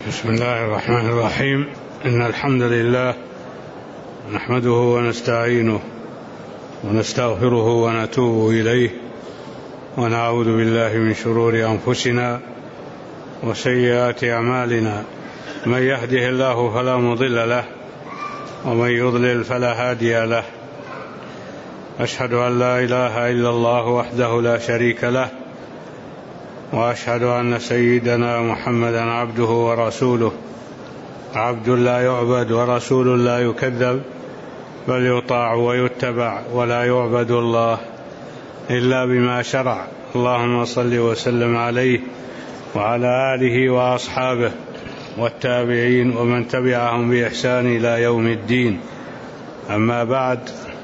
بسم الله الرحمن الرحيم. إن الحمد لله نحمده ونستعينه ونستغفره ونتوب إليه ونعوذ بالله من شرور أنفسنا وسيئات أعمالنا. من يهده الله فلا مضل له ومن يضلل فلا هادي له. أشهد أن لا إله إلا الله وحده لا شريك له، وأشهد أن سيدنا محمدا عبده ورسوله، عبد لا يعبد ورسول لا يكذب، بل يطاع ويتبع ولا يعبد الله إلا بما شرع. اللهم صل وسلم عليه وعلى آله وأصحابه والتابعين ومن تبعهم بإحسان إلى يوم الدين. أما بعد،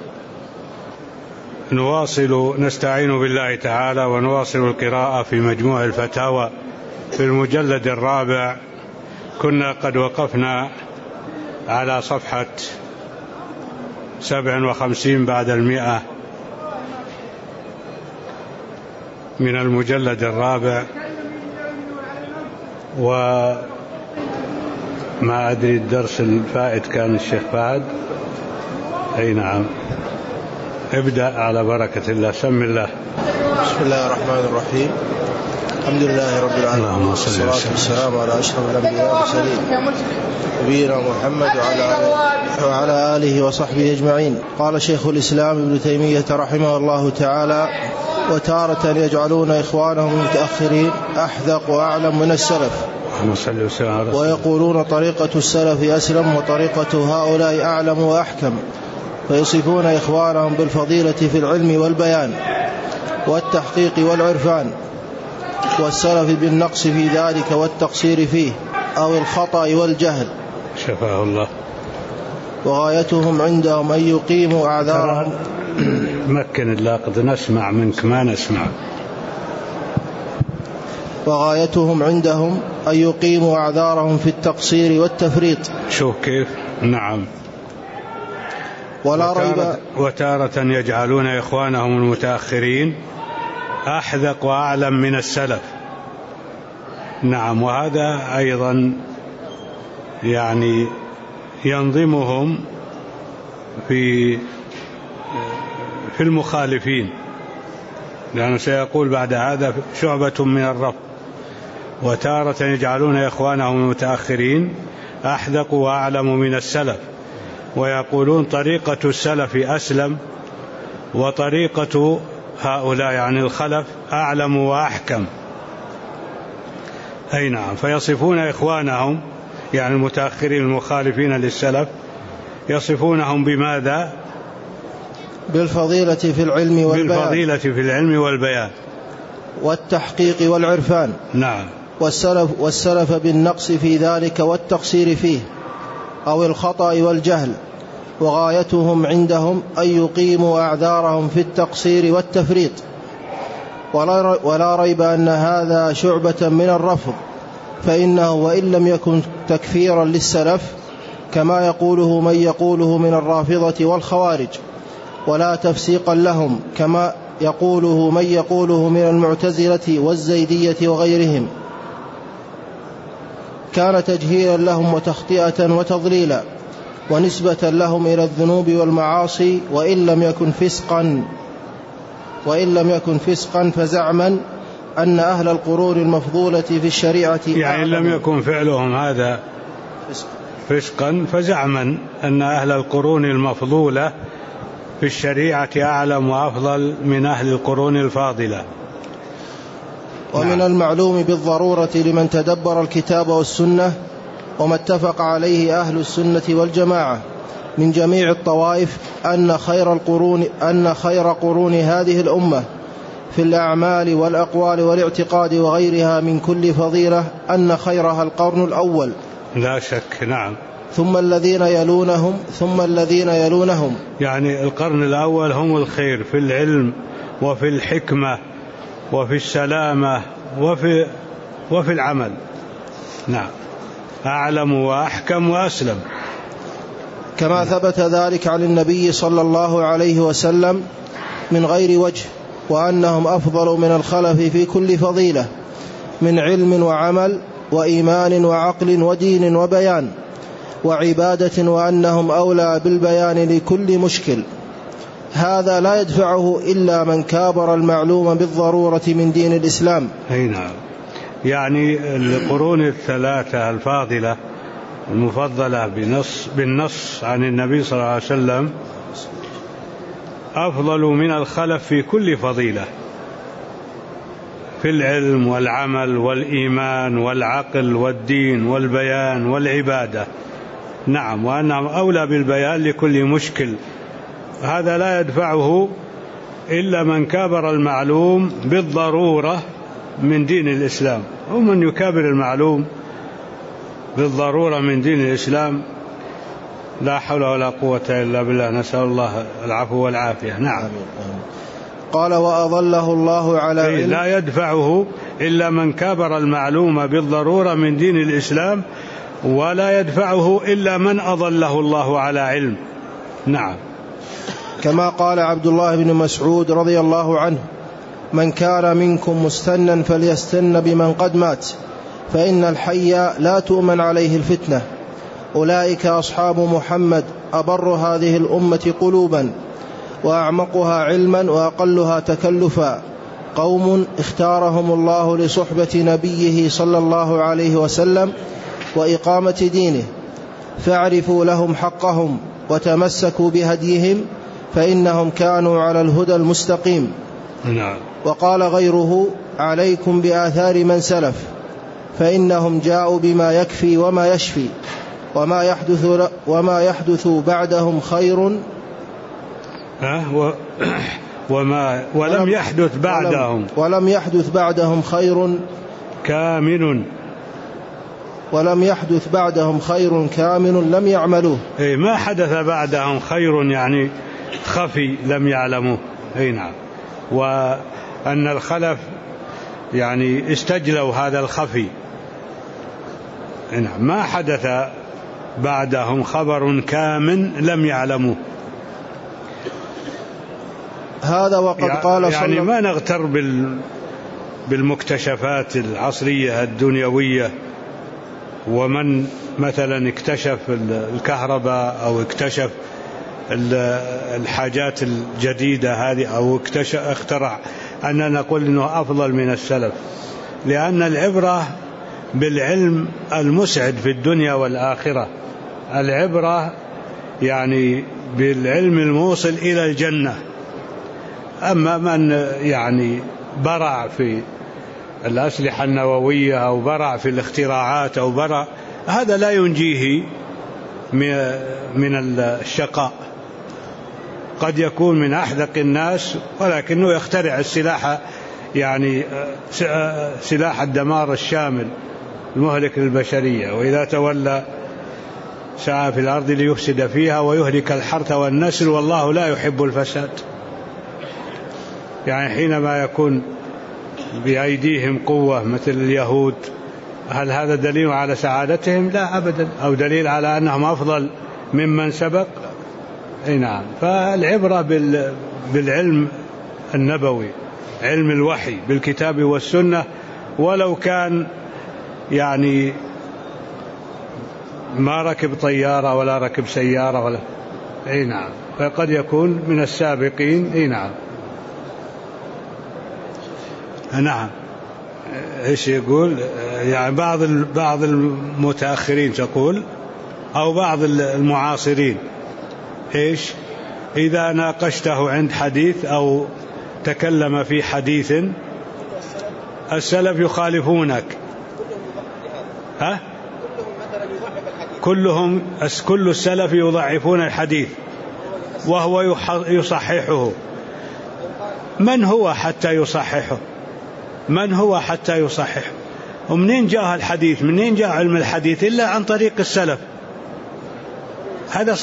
نستعين بالله تعالى ونواصل القراءة في مجموع الفتاوى في المجلد الرابع. كنا قد وقفنا على صفحة 57 بعد 100 من المجلد الرابع، وما أدري الدرس الفائت كان الشيخ فهد. أي نعم، ابدأ على بركة الله. سم الله. بسم الله الرحمن الرحيم. الحمد لله رب العالمين، والصلاة والسلام على أشرف الأنبياء والمرسلين نبينا محمد وعلى آله وصحبه أجمعين. قال شيخ الإسلام ابن تيمية رحمه الله تعالى: وتارة يجعلون إخوانهم المتأخرين أحذق وأعلم من السلف، ويقولون طريقة السلف أسلم وطريقة هؤلاء أعلم وأحكم، فيصفون إخوانهم بالفضيلة في العلم والبيان والتحقيق والعرفان، والسلف بالنقص في ذلك والتقصير فيه أو الخطأ والجهل. شفاه الله. وغايتهم عندهم أن يقيموا أعذارهم. مكن الله، قد نسمع منك ما نسمع. وغايتهم عندهم أن يقيموا أعذارهم في التقصير والتفريط. شوف كيف. نعم. ولا ريب. وتارة يجعلون إخوانهم المتأخرين أحذق وأعلم من السلف. نعم، وهذا أيضا يعني ينظمهم في المخالفين، لأنه سيقول بعد هذا شعبة من الرفض. وتارة يجعلون إخوانهم المتأخرين أحذق وأعلم من السلف، ويقولون طريقة السلف أسلم وطريقة هؤلاء يعني الخلف أعلم وأحكم. أي نعم. فيصفون إخوانهم يعني المتأخرين المخالفين للسلف، يصفونهم بماذا؟ بالفضيلة في العلم والبيان. بالفضيلة في العلم والبيان والتحقيق والعرفان. نعم. والسلف بالنقص في ذلك والتقصير فيه أو الخطأ والجهل. وغايتهم عندهم أن يقيموا أعذارهم في التقصير والتفريط. ولا ريب أن هذا شعبة من الرفض، فإنه وإن لم يكن تكفيرا للسلف كما يقوله من يقوله من الرافضة والخوارج، ولا تفسيقا لهم كما يقوله من يقوله من المعتزلة والزيدية وغيرهم، كان تجهيلا لهم وتخطئة وتضليلا ونسبة لهم إلى الذنوب والمعاصي، وإن لم يكن فسقا فزعما أن أهل القرون المفضولة في الشريعة يعني لم يكن فعلهم هذا فسقا فزعما أن أهل القرون المفضولة في الشريعة أعلم وأفضل من أهل القرون الفاضلة. ومن المعلوم بالضرورة لمن تدبر الكتاب والسنة وما اتفق عليه أهل السنة والجماعة من جميع الطوائف أن خير قرون هذه الأمة في الأعمال والأقوال والاعتقاد وغيرها من كل فضيلة أن خيرها القرن الأول لا شك. نعم. ثم الذين يلونهم يعني القرن الأول هم الخير في العلم وفي الحكمة وفي السلامة وفي العمل. نعم. أعلم وأحكم وأسلم، كما ثبت ذلك عن النبي صلى الله عليه وسلم من غير وجه، وأنهم أفضل من الخلف في كل فضيلة من علم وعمل وإيمان وعقل ودين وبيان وعبادة، وأنهم أولى بالبيان لكل مشكل. هذا لا يدفعه إلا من كابر المعلوم بالضرورة من دين الإسلام. نعم. يعني القرون الثلاثة الفاضلة المفضلة بالنص عن النبي صلى الله عليه وسلم أفضل من الخلف في كل فضيلة، في العلم والعمل والإيمان والعقل والدين والبيان والعبادة. نعم، وأنهم أولى بالبيان لكل مشكل. هذا لا يدفعه إلا من كابر المعلوم بالضرورة من دين الإسلام. ومن يكابر المعلوم بالضرورة من دين الإسلام لا حول ولا قوة إلا بالله، نسأل الله العفو والعافية. نعم. قال وأضله الله على علم. لا يدفعه إلا من كابر المعلوم بالضرورة من دين الإسلام، ولا يدفعه إلا من أضله الله على علم. نعم. كما قال عبد الله بن مسعود رضي الله عنه: من كان منكم مستنا فليستن بمن قد مات، فإن الحي لا تؤمن عليه الفتنة. أولئك أصحاب محمد، أبر هذه الأمة قلوبا وأعمقها علما وأقلها تكلفا، قوم اختارهم الله لصحبة نبيه صلى الله عليه وسلم وإقامة دينه، فاعرفوا لهم حقهم وتمسكوا بهديهم، فإنهم كانوا على الهدى المستقيم. نعم. وقال غيره: عليكم بآثار من سلف، فإنهم جاءوا بما يكفي وما يشفي، وما يحدث بعدهم خير ولم يحدث بعدهم خير كامن، لم يعملوه. ما حدث بعدهم خير يعني خفي لم يعلموه. نعم. وأن الخلف يعني استجلوا هذا الخفي. نعم. ما حدث بعدهم خبر كامن لم يعلموه. هذا وقد قال يعني ما نغتر بالمكتشفات العصرية الدنيوية، ومن مثلا اكتشف الكهرباء أو اكتشف الحاجات الجديدة هذه أو اخترع، أننا نقول أنه أفضل من السلف، لأن العبرة بالعلم المسعد في الدنيا والآخرة، العبرة يعني بالعلم الموصل إلى الجنة. أما من يعني برع في الأسلحة النووية أو برع في الاختراعات أو برع، هذا لا ينجيه من الشقاء. قد يكون من أحذق الناس ولكنه يخترع السلاح، يعني سلاح الدمار الشامل المهلك للبشرية، وإذا تولى سعى في الأرض ليفسد فيها ويهلك الحرث والنسل والله لا يحب الفساد. يعني حينما يكون بأيديهم قوة مثل اليهود، هل هذا دليل على سعادتهم؟ لا أبدا، أو دليل على أنهم أفضل ممن سبق. نعم. فالعبرة بالعلم النبوي، علم الوحي بالكتاب والسنة، ولو كان يعني ما ركب طيارة ولا ركب سيارة ولا نعم، فقد يكون من السابقين. نعم. نعم. ايش يقول؟ يعني بعض المتأخرين تقول، أو بعض المعاصرين، ايش؟ إذا ناقشته عند حديث أو تكلم في حديث السلف يخالفونك. كل السلف يضعفون الحديث وهو يصححه. من هو حتى يصححه؟ ومنين جاء الحديث؟ منين جاء علم الحديث إلا عن طريق السلف؟ هذا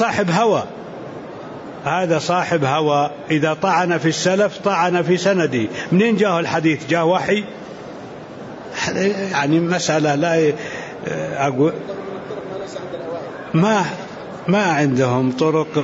صاحب هوى. إذا طعن في السلف طعن في سندي. منين جاء الحديث؟ جاء وحي؟ يعني مسألة لا أقول ما عندهم طرق،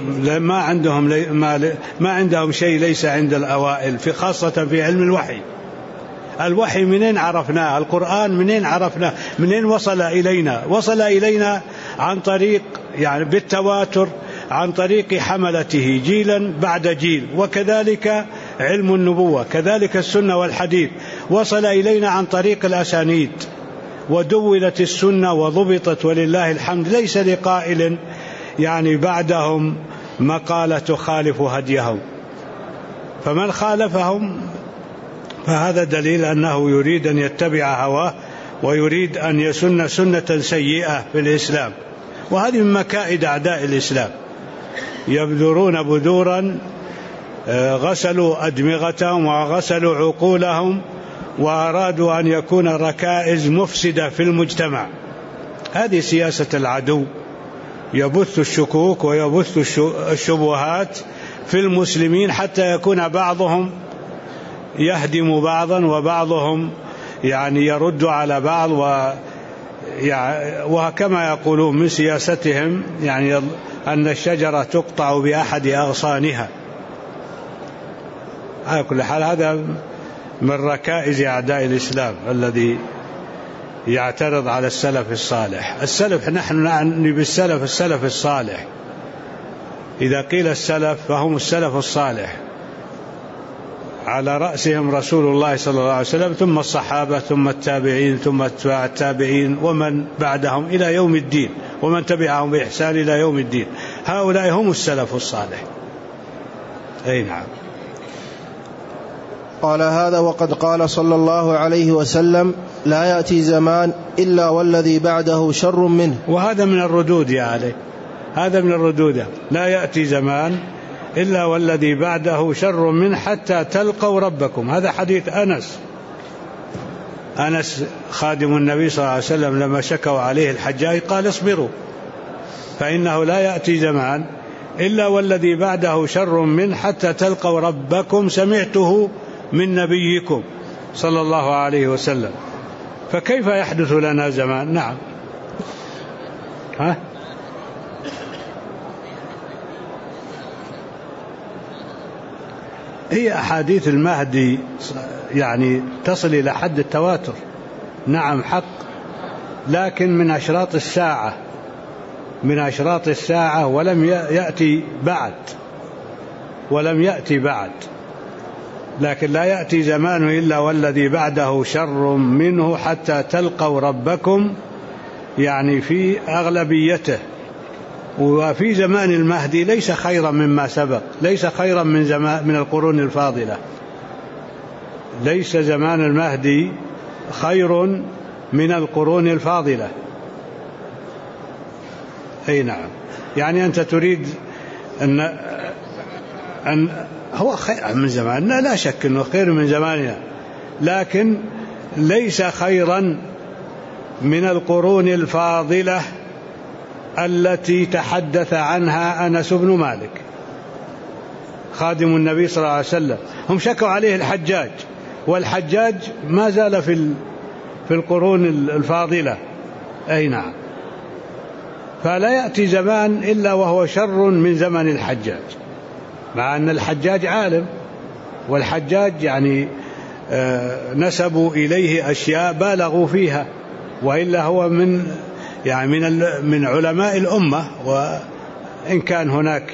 ما عندهم شيء ليس عند الأوائل، في خاصة في علم الوحي. الوحي منين عرفناه؟ القرآن منين عرفناه؟ منين وصل إلينا؟ وصل إلينا عن طريق يعني بالتواتر، عن طريق حملته جيلا بعد جيل. وكذلك علم النبوة، كذلك السنة والحديث وصل إلينا عن طريق الأسانيد، ودولت السنة وضبطت ولله الحمد. ليس لقائل يعني بعدهم مقالة تخالف هديهم، فمن خالفهم فهذا دليل أنه يريد أن يتبع هواه ويريد أن يسن سنة سيئة في الإسلام. وهذه من مكائد أعداء الإسلام، يبذرون بذورا غسلوا أدمغتهم وغسلوا عقولهم وأرادوا أن يكون ركائز مفسدة في المجتمع. هذه سياسة العدو، يبث الشكوك ويبث الشبهات في المسلمين حتى يكون بعضهم يهدم بعضا وبعضهم يعني يرد على بعض. وكما يقولون من سياستهم يعني أن الشجرة تقطع بأحد أغصانها. على كل حال هذا من ركائز أعداء الإسلام الذي يعترض على السلف الصالح. السلف نحن نعني بالسلف السلف الصالح، إذا قيل السلف فهم السلف الصالح، على رأسهم رسول الله صلى الله عليه وسلم، ثم الصحابة، ثم التابعين، ثم اتباع التابعين، ومن بعدهم إلى يوم الدين، ومن تبعهم بإحسان إلى يوم الدين. هؤلاء هم السلف الصالح. أي نعم. قال هذا وقد قال صلى الله عليه وسلم: لا يأتي زمان إلا والذي بعده شر منه. وهذا من الردود يا علي، هذا من الردود. لا يأتي زمان إلا والذي بعده شر منه حتى تلقوا ربكم. هذا حديث أنس خادم النبي صلى الله عليه وسلم لما شكوا عليه الحجاج قال: اصبروا فإنه لا يأتي زمان إلا والذي بعده شر منه حتى تلقوا ربكم، سمعته من نبيكم صلى الله عليه وسلم. فكيف يحدث لنا زمان؟ نعم. هي أحاديث المهدي يعني تصل إلى حد التواتر، نعم حق، لكن من أشراط الساعة، من أشراط الساعة، ولم يأتي بعد. لكن لا يأتي زمان إلا والذي بعده شر منه حتى تلقوا ربكم، يعني في أغلبيته. وفي زمان المهدي ليس خيرا مما سبق، ليس خيرا من القرون الفاضلة. ليس زمان المهدي خير من القرون الفاضلة. أي نعم. يعني أنت تريد أن هو خير من زماننا، لا شك أنه خير من زماننا، لكن ليس خيرا من القرون الفاضلة التي تحدث عنها أنس بن مالك خادم النبي صلى الله عليه وسلم. هم شكوا عليه الحجاج، والحجاج ما زال في القرون الفاضلة. أي نعم. فلا يأتي زمان إلا وهو شر من زمن الحجاج، مع أن الحجاج عالم، والحجاج يعني نسبوا إليه أشياء بالغوا فيها، وإلا هو من علماء الأمة. وإن كان هناك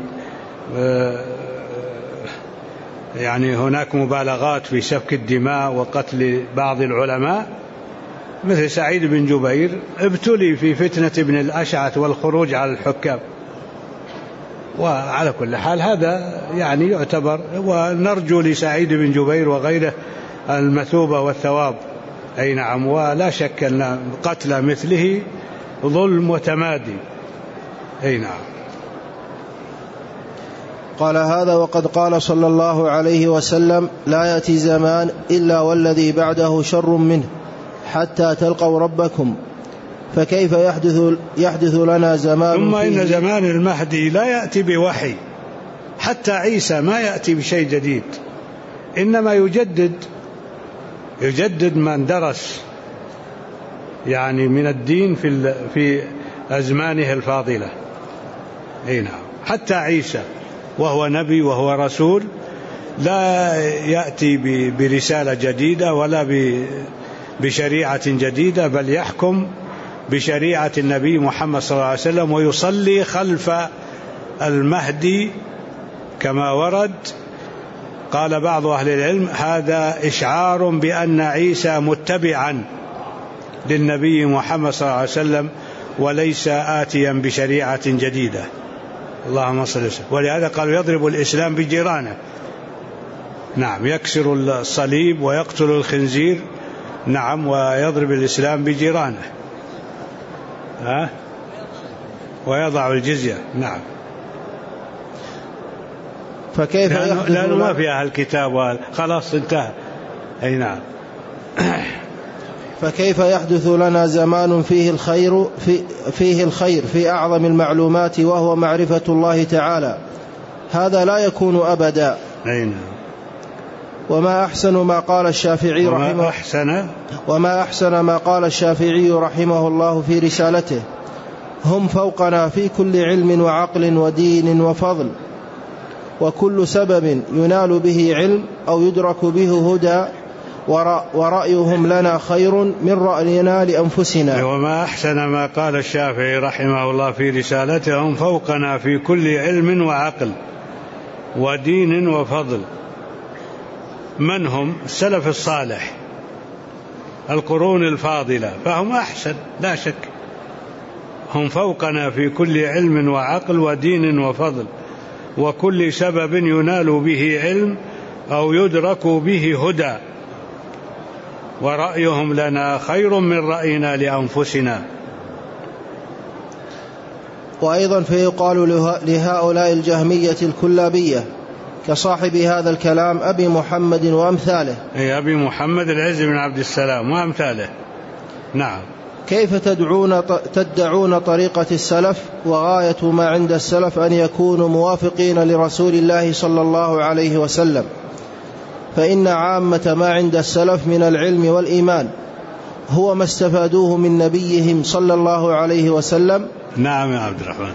يعني هناك مبالغات في سفك الدماء وقتل بعض العلماء مثل سعيد بن جبير، ابتلي في فتنة ابن الأشعث والخروج على الحكام. وعلى كل حال هذا يعني يعتبر، ونرجو لسعيد بن جبير وغيره المثوبة والثواب. أي نعم. ولا شك أن قتل مثله ظلم وتمادي. أي نعم. قال هذا وقد قال صلى الله عليه وسلم: لا يأتي زمان إلا والذي بعده شر منه حتى تلقوا ربكم. فكيف يحدث لنا زمان؟ ثم إن زمان المهدي لا يأتي بوحي، حتى عيسى ما يأتي بشيء جديد، إنما يجدد من درس يعني من الدين في أزمانه الفاضلة. أي نعم. حتى عيسى وهو نبي وهو رسول لا يأتي برسالة جديدة ولا بشريعة جديدة، بل يحكم بشريعة النبي محمد صلى الله عليه وسلم، ويصلي خلف المهدي كما ورد. قال بعض أهل العلم هذا إشعار بأن عيسى متبعا للنبي محمد صلى الله عليه وسلم وليس آتيا بشريعة جديدة. اللهم صل وسلم. ولهذا قالوا يضرب الإسلام بجيرانه. نعم، يكسر الصليب ويقتل الخنزير، نعم، ويضرب الإسلام بجيرانه، ويضع الجزية. نعم. فكيف لأنه ما في أهل الكتاب خلاص انتهى. أي نعم. فكيف يحدث لنا زمان فيه الخير في أعظم المعلومات وهو معرفة الله تعالى؟ هذا لا يكون أبدا. أي نعم. وما أحسن ما قال الشافعي رحمه الله في رسالته: هم فوقنا في كل علم وعقل ودين وفضل، وكل سبب ينال به علم أو يدرك به هدى، ورأيهم لنا خير من رأينا لأنفسنا. وما أحسن ما قال الشافعي رحمه الله في رسالته: هم فوقنا في كل علم وعقل ودين وفضل. من هم؟ السلف الصالح، القرون الفاضلة، فهم أحسن لا شك. هم فوقنا في كل علم وعقل ودين وفضل، وكل سبب ينال به علم أو يدرك به هدى، ورأيهم لنا خير من رأينا لأنفسنا. وأيضا فيقال لهؤلاء الجهمية الكلابية كصاحب هذا الكلام أبي محمد وأمثاله. أي أبي محمد العز بن عبد السلام وأمثاله. نعم. كيف تدعون طريقة السلف وغاية ما عند السلف أن يكونوا موافقين لرسول الله صلى الله عليه وسلم، فإن عامة ما عند السلف من العلم والإيمان هو ما استفادوه من نبيهم صلى الله عليه وسلم. نعم يا عبد الرحمن.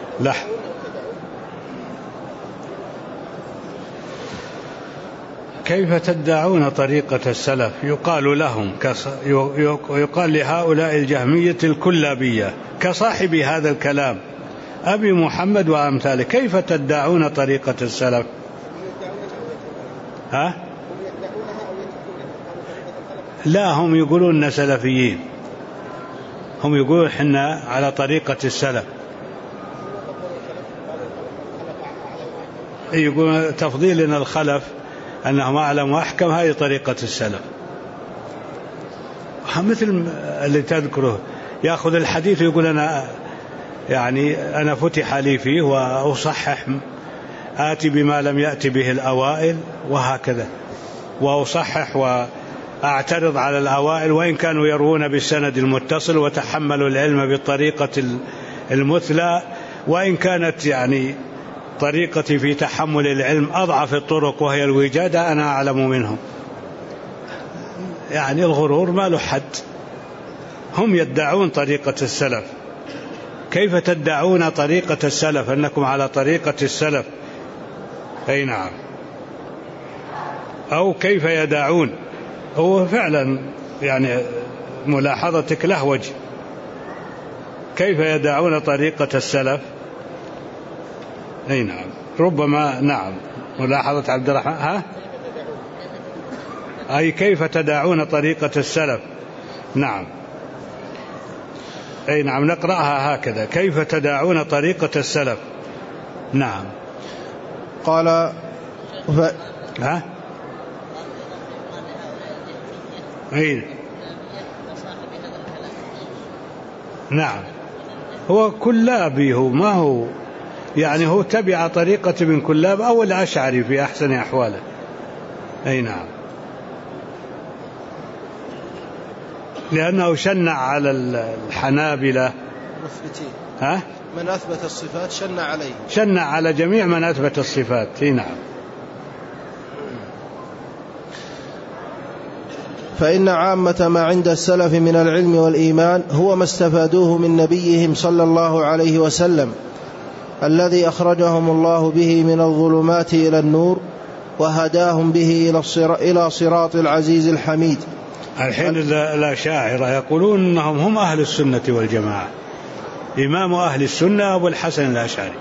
كيف تدعون طريقة السلف؟ يقال لهم يقال لهؤلاء الجهمية الكلابية كصاحب هذا الكلام أبي محمد وأمثاله: كيف تدعون طريقة السلف؟ لا، هم يقولون سلفيين، هم يقولون حنا على طريقة السلف، يقولون تفضيلنا الخلف أنهم أعلم وأحكم، هذه طريقة السلف. مثل اللي تذكره يأخذ الحديث ويقول أنا فتح لي فيه وأصحح، آتي بما لم يأتي به الأوائل، وهكذا، وأصحح وأعترض على الأوائل وإن كانوا يروون بالسند المتصل وتحملوا العلم بالطريقة المثلى، وإن كانت طريقتي في تحمل العلم أضعف الطرق وهي الوجادة، أنا أعلم منهم. الغرور ما له حد. هم يدعون طريقة السلف. كيف تدعون طريقة السلف أنكم على طريقة السلف؟ أي نعم. أو كيف يدعون؟ هو فعلا ملاحظتك له وجه. كيف يدعون طريقة السلف؟ أي نعم، ربما نعم، ملاحظة عبد الرحمن. أي كيف تدعون طريقة السلف؟ نعم. أي نعم، نقرأها هكذا: كيف تدعون طريقة السلف؟ نعم. قال أي نعم، هو كلابي، هو ما هو هو تبع طريقة ابن كلاب أو الأشعري في أحسن أحواله. أي نعم، لأنه شنع على الحنابلة من أثبت الصفات شنع على جميع من أثبت الصفات. أي نعم. فإن عامة ما عند السلف من العلم والإيمان هو ما استفادوه من نبيهم صلى الله عليه وسلم الذي أخرجهم الله به من الظلمات إلى النور وهداهم به إلى صراط العزيز الحميد. الحين الأشاعرة يقولون أنهم هم أهل السنة والجماعة. إمام أهل السنة أبو الحسن الأشعري،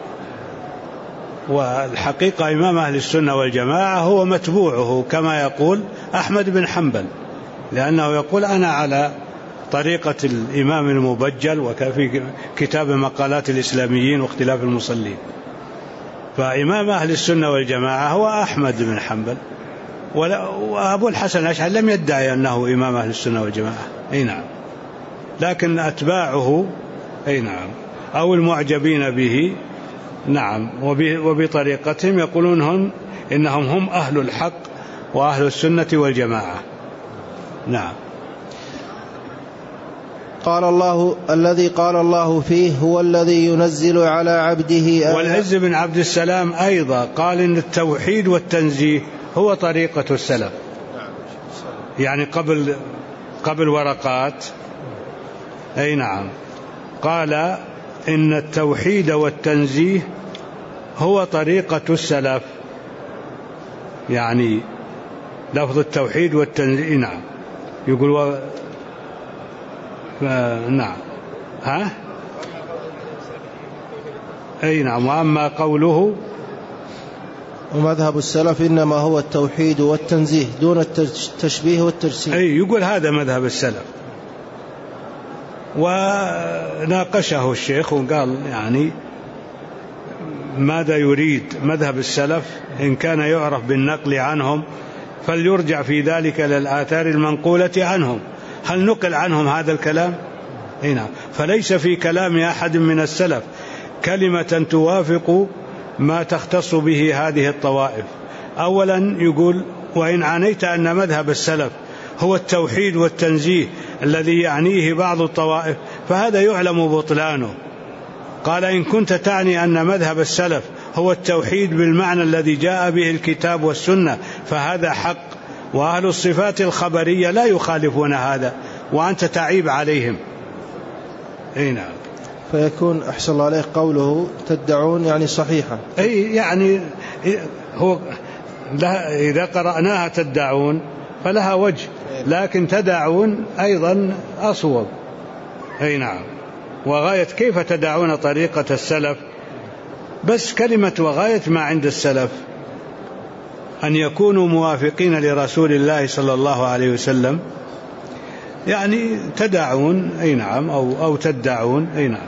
والحقيقة إمام أهل السنة والجماعة هو متبوعه كما يقول أحمد بن حنبل، لأنه يقول أنا على طريقة الإمام المبجل، وفي كتاب مقالات الإسلاميين واختلاف المصلين. فإمام أهل السنة والجماعة هو أحمد بن حنبل، وأبو الحسن الأشعري لم يدعي أنه إمام أهل السنة والجماعة، أي نعم، لكن أتباعه أي نعم أو المعجبين به نعم وبطريقتهم يقولون إنهم هم أهل الحق وأهل السنة والجماعة. نعم. قال الله الذي قال الله فيه هو الذي ينزل على عبده والعز بن عبد السلام أيضا قال إن التوحيد والتنزيه هو طريقة السلف، يعني قبل ورقات أي نعم قال إن التوحيد والتنزيه هو طريقة السلف، يعني لفظ التوحيد والتنزيه نعم يقول نعم أي نعم. وأما قوله ومذهب السلف إنما هو التوحيد والتنزيه دون التشبيه والتجسيم، أي يقول هذا مذهب السلف. وناقشه الشيخ وقال يعني ماذا يريد مذهب السلف إن كان يعرف بالنقل عنهم فليرجع في ذلك للآثار المنقولة عنهم. هل نقل عنهم هذا الكلام؟ هنا فليس في كلام أحد من السلف كلمة توافق ما تختص به هذه الطوائف. أولا يقول وإن عنيت أن مذهب السلف هو التوحيد والتنزيه الذي يعنيه بعض الطوائف فهذا يعلم بطلانه. قال إن كنت تعني أن مذهب السلف هو التوحيد بالمعنى الذي جاء به الكتاب والسنة فهذا حق، وأهل الصفات الخبرية لا يخالفون هذا وأنت تعيب عليهم. نعم. فيكون أحسن الله عليه قوله تدعون يعني صحيحة، أي يعني هو إذا قرأناها تدعون فلها وجه، لكن تدعون أيضا أصوب. أي نعم. وغاية كيف تدعون طريقة السلف، بس كلمة وغاية ما عند السلف أن يكونوا موافقين لرسول الله صلى الله عليه وسلم، يعني تدعون أي نعم أو تدعون أي نعم.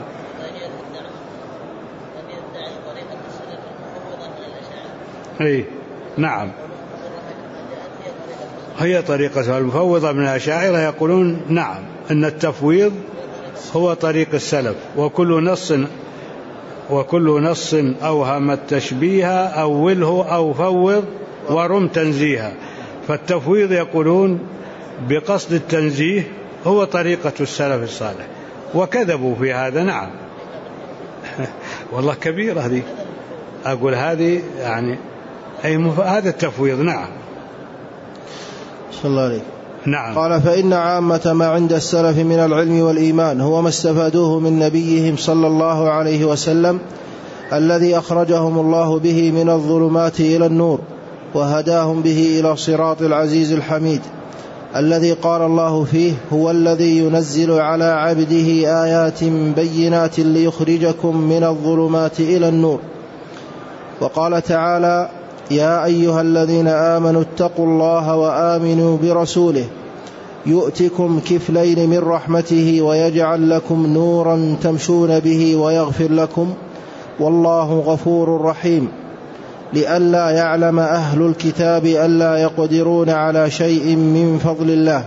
أي نعم هي طريقة المفوضة من الأشاعرة يقولون نعم أن التفويض هو طريق السلف، وكل نص أوهم التشبيه أوله أو فوض ورم تنزيها. فالتفويض يقولون بقصد التنزيه هو طريقة السلف الصالح، وكذبوا في هذا. نعم والله كبيرة هذه، أقول هذه يعني هذا التفويض. نعم. صلى الله عليه. نعم. قال فإن عامة ما عند السلف من العلم والإيمان هو ما استفادوه من نبيهم صلى الله عليه وسلم الذي أخرجهم الله به من الظلمات إلى النور وهداهم به إلى صراط العزيز الحميد الذي قال الله فيه هو الذي ينزل على عبده آيات بينات ليخرجكم من الظلمات إلى النور. وقال تعالى يا أيها الذين آمنوا اتقوا الله وآمنوا برسوله يؤتكم كفلين من رحمته ويجعل لكم نورا تمشون به ويغفر لكم والله غفور رحيم لئلا يعلم أهل الكتاب ألا يقدرون على شيء من فضل الله.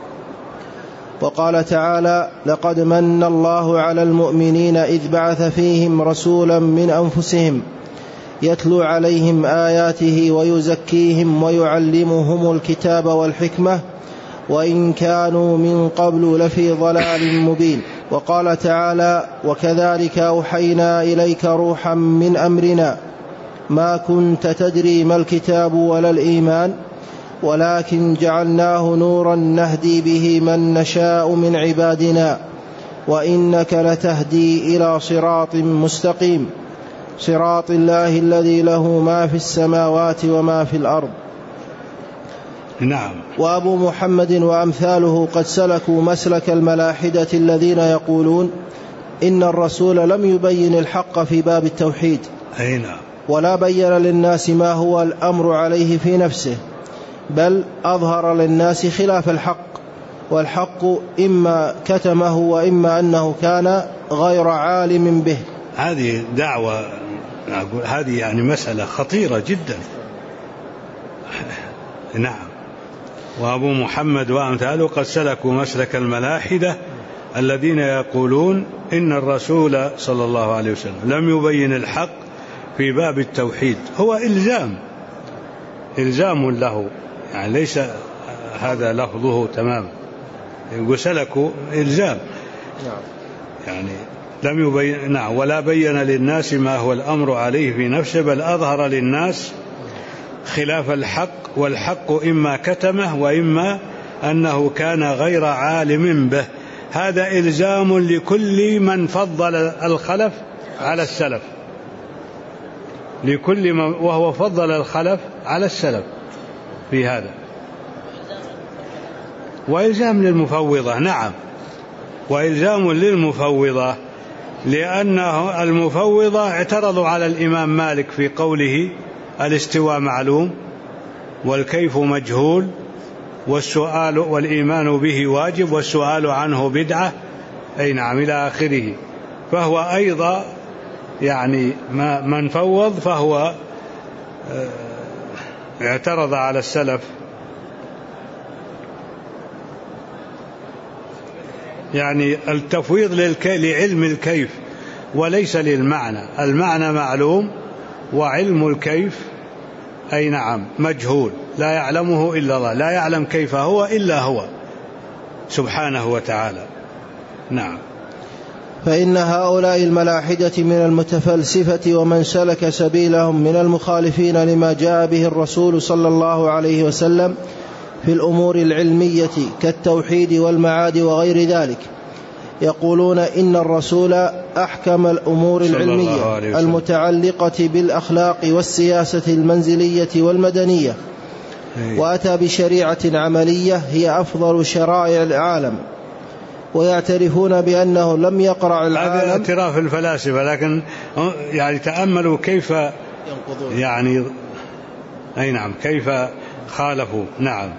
وقال تعالى لقد من الله على المؤمنين إذ بعث فيهم رسولا من أنفسهم يتلو عليهم آياته ويزكيهم ويعلمهم الكتاب والحكمة وإن كانوا من قبل لفي ضلال مبين. وقال تعالى وكذلك أوحينا إليك روحا من أمرنا ما كنت تدري ما الكتاب ولا الإيمان ولكن جعلناه نورا نهدي به من نشاء من عبادنا وإنك لتهدي إلى صراط مستقيم. صراط الله الذي له ما في السماوات وما في الأرض. نعم. وأبو محمد وأمثاله قد سلكوا مسلك الملاحدة الذين يقولون إن الرسول لم يبين الحق في باب التوحيد، ولا بين للناس ما هو الأمر عليه في نفسه، بل أظهر للناس خلاف الحق، والحق إما كتمه وإما أنه كان غير عالم به. هذه دعوة، هذه يعني مسألة خطيرة جدا. نعم. وأبو محمد وأمثاله قد سلكوا مسلك الملاحدة الذين يقولون إن الرسول صلى الله عليه وسلم لم يبين الحق في باب التوحيد. هو إلزام له، يعني ليس هذا لفظه تماما، يقول سلكوا إلزام، يعني لم يبين. نعم. ولا بين للناس ما هو الأمر عليه في نفسه، بل أظهر للناس خلاف الحق، والحق إما كتمه وإما أنه كان غير عالم به. هذا إلزام لكل من فضل الخلف على السلف، لكل من وهو فضل الخلف على السلف في هذا. وإلزام للمفوضة. نعم. وإلزام للمفوضة، لأنه المفوضة اعترضوا على الإمام مالك في قوله الاستواء معلوم والكيف مجهول والسؤال والإيمان به واجب والسؤال عنه بدعة، أي نعم، إلى آخره. فهو أيضا يعني من فوض فهو اعترض على السلف، يعني التفويض لعلم الكيف وليس للمعنى. المعنى معلوم وعلم الكيف أي نعم مجهول، لا يعلمه إلا الله، لا يعلم كيف هو إلا هو سبحانه وتعالى. نعم. فإن هؤلاء الملاحدة من المتفلسفة ومن سلك سبيلهم من المخالفين لما جاء به الرسول صلى الله عليه وسلم في الأمور العلمية كالتوحيد والمعاد وغير ذلك، يقولون إن الرسول أحكم الأمور العلمية المتعلقة بالأخلاق والسياسة المنزلية والمدنية، وأتى بشريعة عملية هي أفضل شرائع العالم، ويعترفون بأنه لم يقرأ العالم. هذا اعتراف الفلاسفة، لكن يعني تأملوا كيف يعني أي نعم كيف خالفوا. نعم.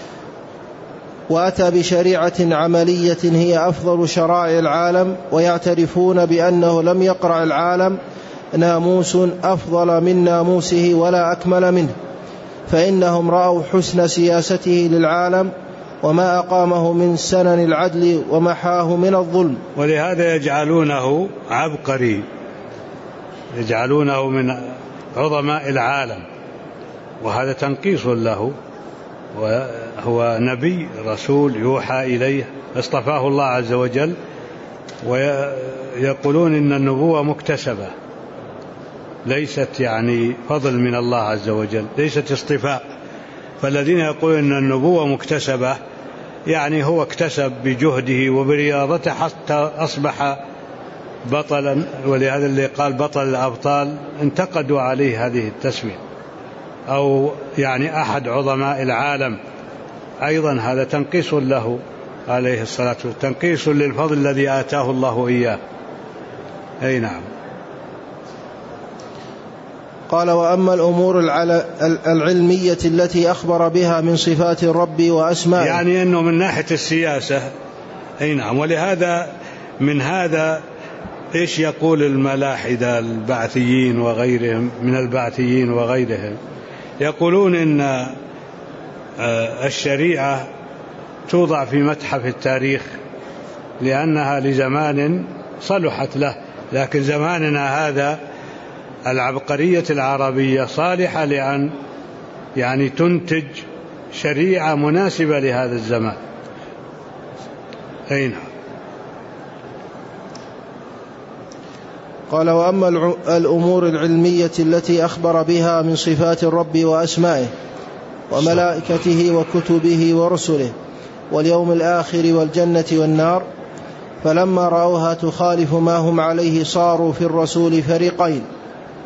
وأتى بشريعة عملية هي أفضل شرائع العالم، ويعترفون بأنه لم يقرأ العالم ناموس أفضل من ناموسه ولا أكمل منه، فإنهم رأوا حسن سياسته للعالم وما أقامه من سنن العدل ومحاه من الظلم، ولهذا يجعلونه عبقري، يجعلونه من عظماء العالم، وهذا تنقيص له، وهو نبي رسول يوحى إليه اصطفاه الله عز وجل، ويقولون إن النبوة مكتسبة ليست يعني فضل من الله عز وجل، ليست اصطفاء. فالذين يقولون إن النبوة مكتسبة يعني هو اكتسب بجهده وبرياضته حتى أصبح بطلا، ولهذا اللي قال بطل الأبطال انتقدوا عليه هذه التسمية، أو يعني أحد عظماء العالم. أيضا هذا تنقيص له عليه الصلاة والسلام، تنقيص للفضل الذي آتاه الله إياه. أي نعم. قال: وأما الأمور العلمية التي أخبر بها من صفات الرب وأسمائه، يعني أنه من ناحية السياسة. أي نعم. ولهذا من هذا إيش يقول الملاحدة البعثيين وغيرهم من البعثيين وغيرهم؟ يقولون إن الشريعة توضع في متحف التاريخ لأنها لزمان صلحت له، لكن زماننا هذا العبقرية العربية صالحة لأن يعني تنتج شريعة مناسبة لهذا الزمان. أين؟ قال: وأما الأمور العلمية التي أخبر بها من صفات الرب وأسمائه وملائكته وكتبه ورسله واليوم الآخر والجنة والنار، فلما رأوها تخالف ما هم عليه صاروا في الرسول فريقين،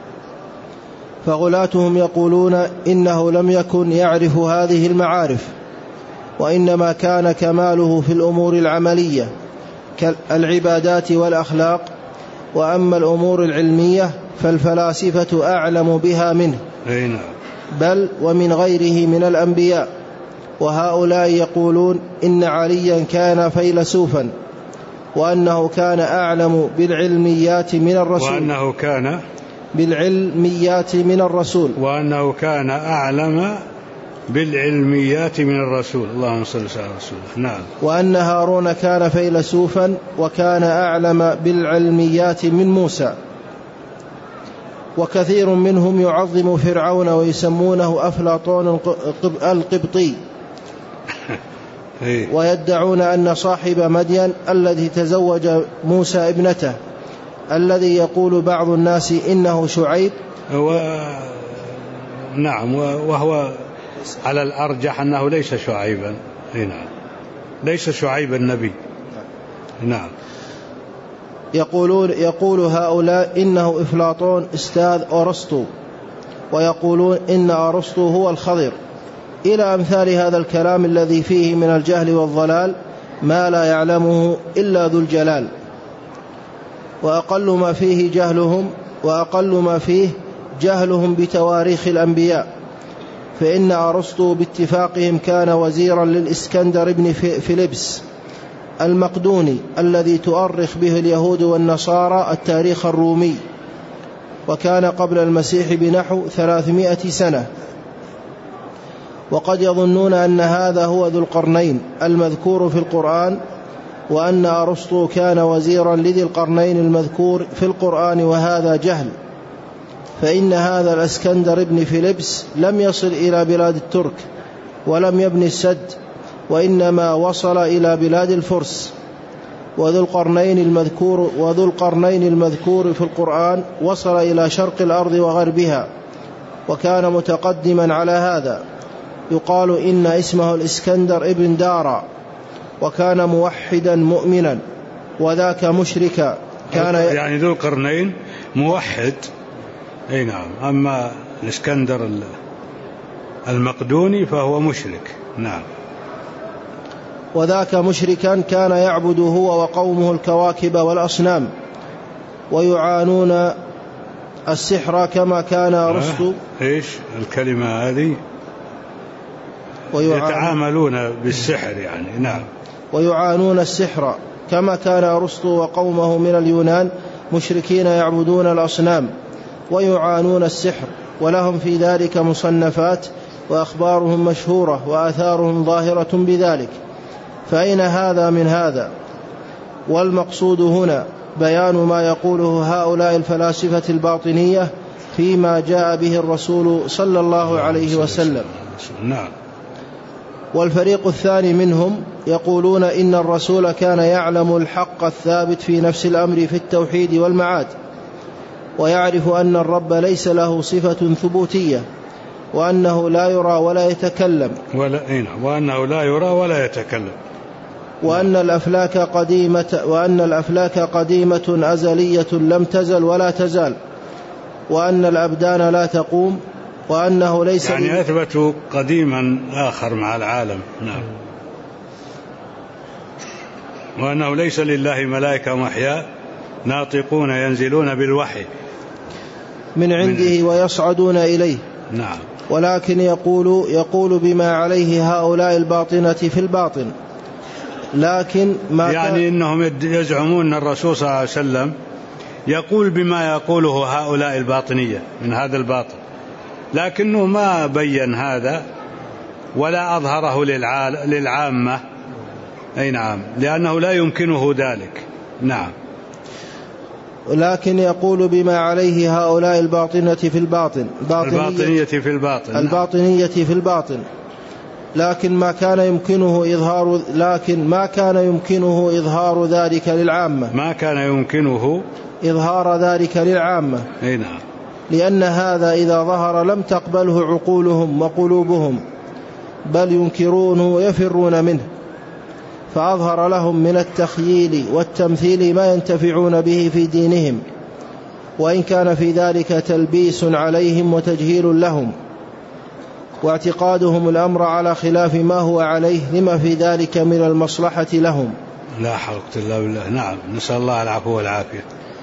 فغلاتهم يقولون إنه لم يكن يعرف هذه المعارف، وإنما كان كماله في الأمور العملية كالعبادات والأخلاق، وأما الأمور العلمية فالفلاسفة أعلم بها منه، بل ومن غيره من الأنبياء. وهؤلاء يقولون إن عليا كان فيلسوفا، وأنه كان أعلم بالعلميات من الرسول، وأنه كان بالعلميات من الرسول، وأنه كان أعلم بالعلميات من الرسول. اللهم صل على رسوله. نعم. وأن هارون كان فيلسوفا وكان أعلم بالعلميات من موسى. وكثير منهم يعظم فرعون ويسمونه أفلاطون القبطي، ويدعون أن صاحب مدين الذي تزوج موسى ابنته، الذي يقول بعض الناس إنه شعيب، نعم، وهو على الأرجح أنه ليس شعيبا. نعم، ليس شعيب النبي. نعم. يقول هؤلاء إنه أفلاطون أستاذ أرسطو، ويقولون إن أرسطو هو الخضر، إلى أمثال هذا الكلام الذي فيه من الجهل والضلال ما لا يعلمه إلا ذو الجلال. وأقل ما فيه جهلهم بتواريخ الأنبياء، فإن أرسطو باتفاقهم كان وزيرا للإسكندر بن فيلبس المقدوني الذي تؤرخ به اليهود والنصارى التاريخ الرومي، وكان قبل المسيح بنحو 300 سنة. وقد يظنون أن هذا هو ذو القرنين المذكور في القرآن، وأن أرسطو كان وزيرا لذي القرنين المذكور في القرآن، وهذا جهل. فإن هذا الإسكندر بن فيلبس لم يصل إلى بلاد الترك ولم يبني السد، وإنما وصل إلى بلاد الفرس. وذو القرنين المذكور في القرآن وصل إلى شرق الأرض وغربها، وكان متقدما على هذا. يقال إن اسمه الإسكندر ابن دارا، وكان موحدا مؤمنا، وذاك مشركا. كان يعني ذو القرنين موحد. أي نعم. أما الإسكندر المقدوني فهو مشرك. نعم. وذاك مشركا كان يعبد هو وقومه الكواكب والأصنام، ويعانون السحر كما كان أرسطو. إيش الكلمة هذه؟ يتعاملون بالسحر يعني. نعم. ويعانون السحر كما كان أرسطو وقومه من اليونان مشركين يعبدون الأصنام ويعانون السحر، ولهم في ذلك مصنفات، وأخبارهم مشهورة، وآثارهم ظاهرة بذلك. فأين هذا من هذا؟ والمقصود هنا بيان ما يقوله هؤلاء الفلاسفة الباطنية فيما جاء به الرسول صلى الله عليه وسلم. نعم. والفريق الثاني منهم يقولون إن الرسول كان يعلم الحق الثابت في نفس الأمر في التوحيد والمعاد، ويعرف أن الرب ليس له صفة ثبوتية، وأنه لا يرى ولا يتكلم، وأنه لا يرى ولا يتكلم، وأن الأفلاك قديمة أزلية لم تزل ولا تزال، وأن الأبدان لا تقوم، وأنه ليس يعني أثبتوا قديما آخر مع العالم. نعم. وأنه ليس لله ملائكة وأحياء ناطقون ينزلون بالوحي من عنده ويصعدون إليه. نعم. ولكن يقول بما عليه هؤلاء الباطنة في الباطن، لكن ما يعني إنهم يزعمون أن الرسول صلى الله عليه وسلم يقول بما يقوله هؤلاء الباطنية من هذا الباطن، لكنه ما بين هذا ولا أظهره للعامة. أي نعم، لأنه لا يمكنه ذلك. نعم. لكن يقول بما عليه هؤلاء الباطنة في الباطن، الباطنية في الباطن. لكن ما كان يمكنه إظهار ذلك للعامة. أي نعم. لأن هذا إذا ظهر لم تقبله عقولهم وقلوبهم، بل ينكرونه ويفرون منه، فأظهر لهم من التخييل والتمثيل ما ينتفعون به في دينهم، وإن كان في ذلك تلبيس عليهم وتجهيل لهم واعتقادهم الأمر على خلاف ما هو عليه لما في ذلك من المصلحة لهم. لا حول إلا بالله. نعم، نسأل الله العفو والعافية.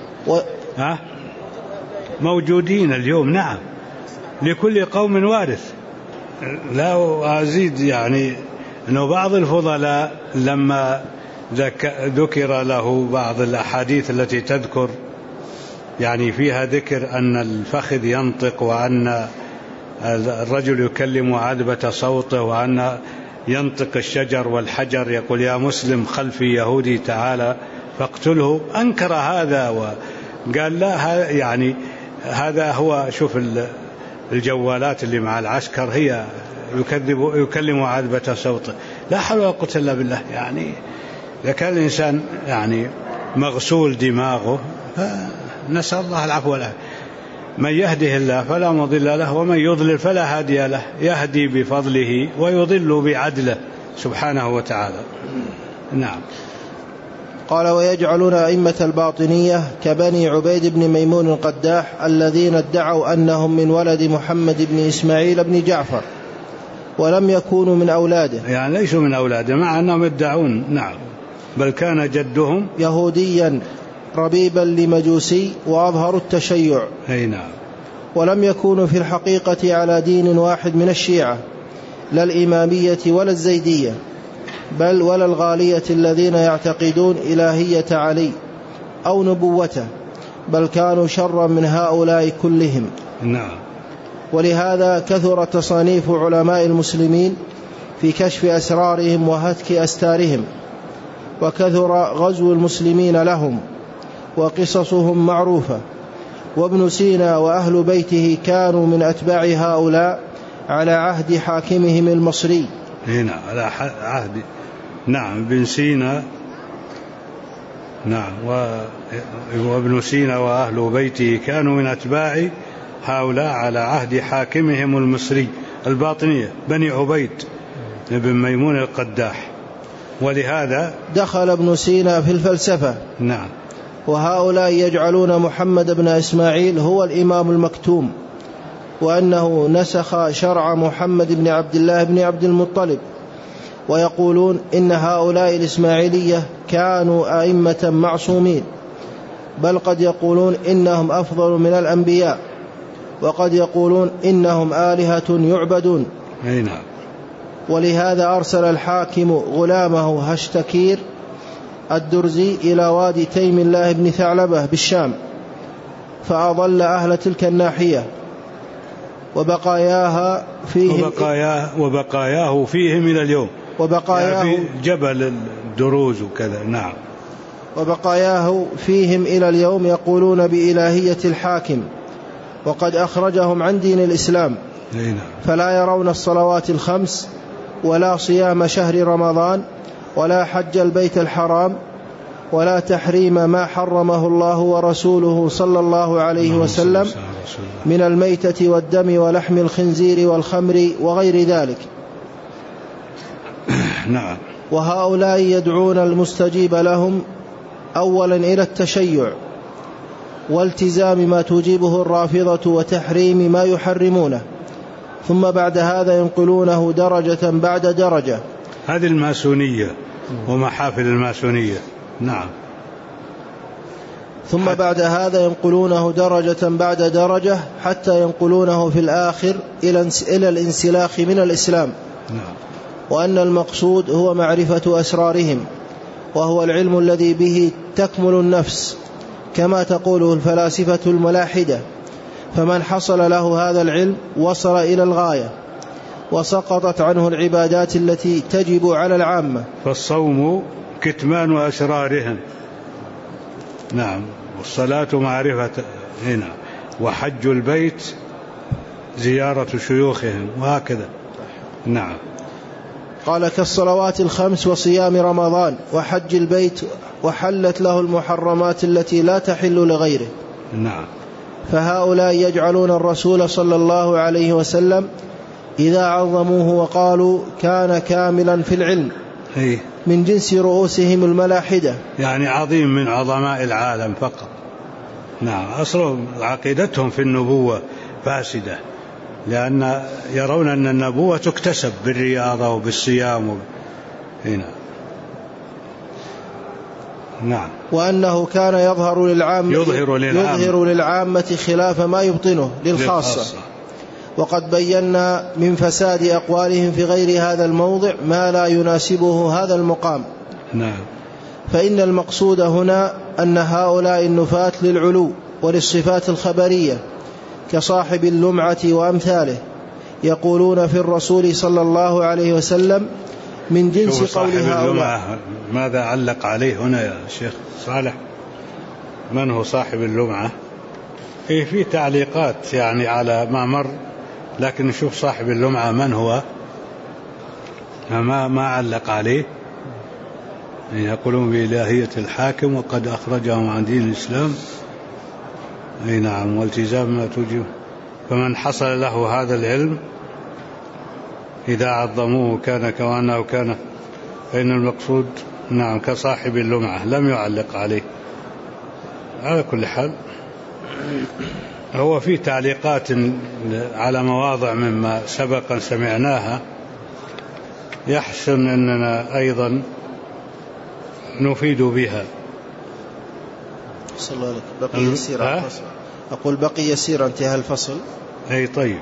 موجودين اليوم. نعم، لكل قوم وارث. لا أزيد يعني أنه بعض الفضلاء لما ذكر له بعض الأحاديث التي تذكر يعني فيها ذكر أن الفخذ ينطق وأن الرجل يكلم عذبة صوته وأن ينطق الشجر والحجر، يقول يا مسلم خلفي يهودي تعالى فاقتله، أنكر هذا وقال لا، يعني هذا هو، شوف الجوالات اللي مع العسكر هي يكلم عذبة صوته. لا حول ولا قوة إلا بالله. يعني إذا كان الإنسان يعني مغسول دماغه فنسأل الله العفو والعافية. من يهده الله فلا مضل له ومن يضلل فلا هادي له، يهدي بفضله ويضل بعدله سبحانه وتعالى. نعم. قال ويجعلون أئمة الباطنية كبني عبيد بن ميمون القداح الذين ادعوا أنهم من ولد محمد بن إسماعيل بن جعفر ولم يكونوا من أولاده، يعني ليسوا من أولاده مع أنهم يدعون. نعم، بل كان جدهم يهوديا ربيبا لمجوسي وأظهروا التشيع. أي نعم. ولم يكونوا في الحقيقة على دين واحد من الشيعة، لا الإمامية ولا الزيدية، بل ولا الغالية الذين يعتقدون إلهية علي أو نبوته، بل كانوا شرا من هؤلاء كلهم. نعم. ولهذا كثر تصانيف علماء المسلمين في كشف أسرارهم وهتك أستارهم، وكثر غزو المسلمين لهم وقصصهم معروفة. وابن سينا وأهل بيته كانوا من أتباع هؤلاء على عهد حاكمهم المصري. هنا على عهد. نعم، ابن سينا. نعم. وابن سينا وأهل بيته كانوا من أتباع هؤلاء على عهد حاكمهم المصري الباطنية بني عبيد بن ميمون القداح. ولهذا دخل ابن سينا في الفلسفة. نعم. وهؤلاء يجعلون محمد بن إسماعيل هو الإمام المكتوم، وأنه نسخ شرع محمد بن عبد الله بن عبد المطلب، ويقولون إن هؤلاء الإسماعيلية كانوا أئمة معصومين، بل قد يقولون إنهم أفضل من الأنبياء، وقد يقولون إنهم آلهة يعبدون. نعم. ولهذا أرسل الحاكم غلامه هشتكير الدرزي إلى وادي تيم الله بن ثعلبة بالشام، فأضل أهل تلك الناحية وبقاياه فيهم إلى اليوم، وبقاياه في جبل الدروز وكذا. نعم. وبقاياه فيهم إلى اليوم يقولون بإلهية الحاكم، وقد أخرجهم عن دين الإسلام. فلا يرون الصلوات الخمس ولا صيام شهر رمضان ولا حج البيت الحرام ولا تحريم ما حرمه الله ورسوله صلى الله عليه وسلم من الميتة والدم ولحم الخنزير والخمر وغير ذلك. نعم. وهؤلاء يدعون المستجيب لهم أولا إلى التشيع والتزام ما توجبه الرافضة وتحريم ما يحرمونه، ثم بعد هذا ينقلونه درجة بعد درجة. هذه الماسونية ومحافل الماسونية. نعم. ثم بعد هذا ينقلونه درجة بعد درجة حتى ينقلونه في الآخر إلى الانسلاخ من الإسلام. نعم. وأن المقصود هو معرفة أسرارهم، وهو العلم الذي به تكمل النفس كما تقوله الفلاسفة الملاحدة. فمن حصل له هذا العلم وصل إلى الغاية، وسقطت عنه العبادات التي تجب على العامة. فالصوم كتمان أسرارهم. نعم. والصلاة معرفة هنا، وحج البيت زيارة شيوخهم، وهكذا. نعم. قال كالصلوات الخمس وصيام رمضان وحج البيت، وحلت له المحرمات التي لا تحل لغيره. نعم. فهؤلاء يجعلون الرسول صلى الله عليه وسلم إذا عظموه وقالوا كان كاملا في العلم من جنس رؤوسهم الملاحدة، يعني عظيم من عظماء العالم فقط. نعم، أصل عقيدتهم في النبوة فاسدة، لأن يرون أن النبوة تكتسب بالرياضة وبالصيام هنا. نعم. وأنه كان يظهر للعامة خلاف ما يبطنه للخاصة. وقد بينا من فساد أقوالهم في غير هذا الموضع ما لا يناسبه هذا المقام. نعم. فإن المقصود هنا أن هؤلاء النفاة للعلو وللصفات الخبرية كصاحب اللمعة وأمثاله يقولون في الرسول صلى الله عليه وسلم من جنس قول هؤلاء. ماذا علق عليه هنا يا شيخ صالح؟ من هو صاحب اللمعة؟ في تعليقات يعني على ما مر، لكن نشوف صاحب اللمعة من هو، ما علق عليه. يقولون بإلهية الحاكم وقد أخرجهم عن دين الإسلام. أي نعم، والتزام ما توجب. فمن حصل له هذا العلم إذا عظموه كان كوانه كان، فإن المقصود نعم كصاحب اللمعة، لم يعلق عليه. على كل حال هو في تعليقات على مواضع مما سبقا سمعناها، يحسن أننا أيضا نفيد بها. صلى الله عليك. بقي يسير الفصل. أقول بقي يسير انتهى الفصل. أي طيب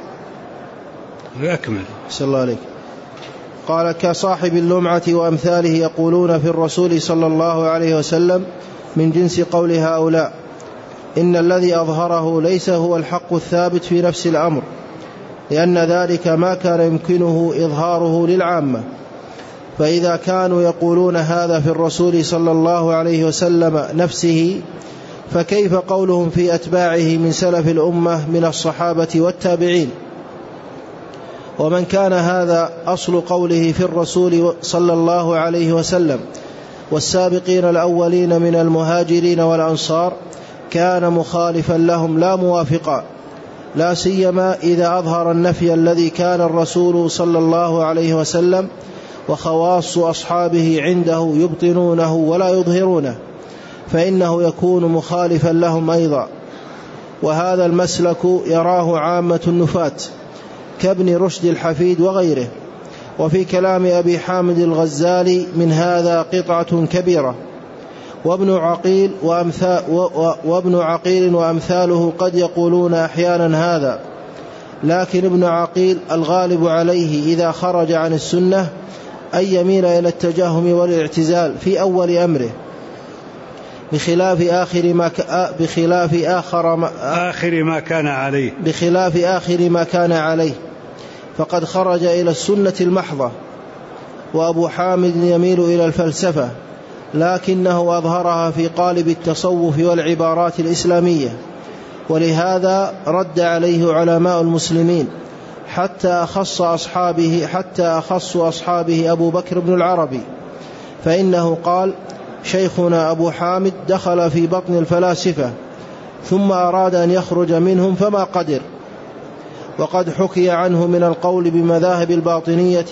أكمل. صلى الله عليك. قال كصاحب اللمعة وأمثاله يقولون في الرسول صلى الله عليه وسلم من جنس قول هؤلاء إن الذي أظهره ليس هو الحق الثابت في نفس الأمر، لأن ذلك ما كان يمكنه إظهاره للعامة. فإذا كانوا يقولون هذا في الرسول صلى الله عليه وسلم نفسه، فكيف قولهم في أتباعه من سلف الأمة من الصحابة والتابعين؟ ومن كان هذا أصل قوله في الرسول صلى الله عليه وسلم والسابقين الأولين من المهاجرين والأنصار كان مخالفا لهم لا موافقا، لا سيما إذا أظهر النفي الذي كان الرسول صلى الله عليه وسلم وخواص أصحابه عنده يبطنونه ولا يظهرونه، فإنه يكون مخالفا لهم أيضا. وهذا المسلك يراه عامة النفاة كابن رشد الحفيد وغيره. وفي كلام أبي حامد الغزالي من هذا قطعة كبيرة. وابن عقيل وأمثاله قد يقولون أحيانا هذا، لكن ابن عقيل الغالب عليه إذا خرج عن السنة أن يميل إلى التجهم والاعتزال في أول أمره، بخلاف آخر ما كان عليه فقد خرج إلى السنة المحضة. وأبو حامد يميل إلى الفلسفة، لكنه أظهرها في قالب التصوف والعبارات الإسلامية، ولهذا رد عليه علماء المسلمين حتى أخص أصحابه أبو بكر بن العربي، فإنه قال شيخنا أبو حامد دخل في بطن الفلاسفة ثم أراد أن يخرج منهم فما قدر. وقد حكي عنه من القول بمذاهب الباطنية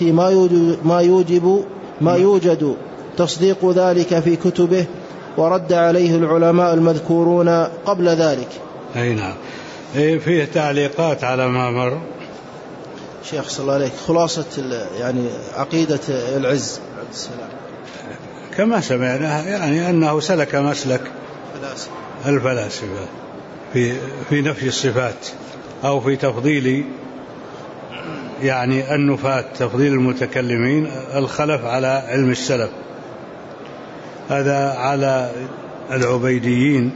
ما يوجد تصديق ذلك في كتبه، ورد عليه العلماء المذكورون قبل ذلك. أي نعم. فيه تعليقات على ما مر. شيخ صلى الله عليك، خلاصة يعني عقيدة العز كما سمعناها، يعني أنه سلك مسلك الفلاسفة في نفي الصفات، أو في تفضيل يعني النفاة، تفضيل المتكلمين الخلف على علم السلف. هذا على العبيديين،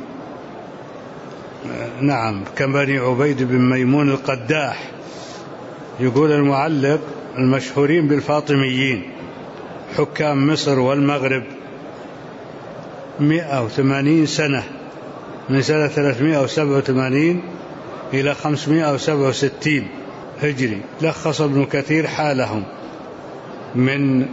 نعم، كبني عبيد بن ميمون القداح. يقول المعلق المشهورين بالفاطميين حكام مصر والمغرب 180 سنة، من سنة 387 إلى 567 هجري. لخص ابن كثير حالهم من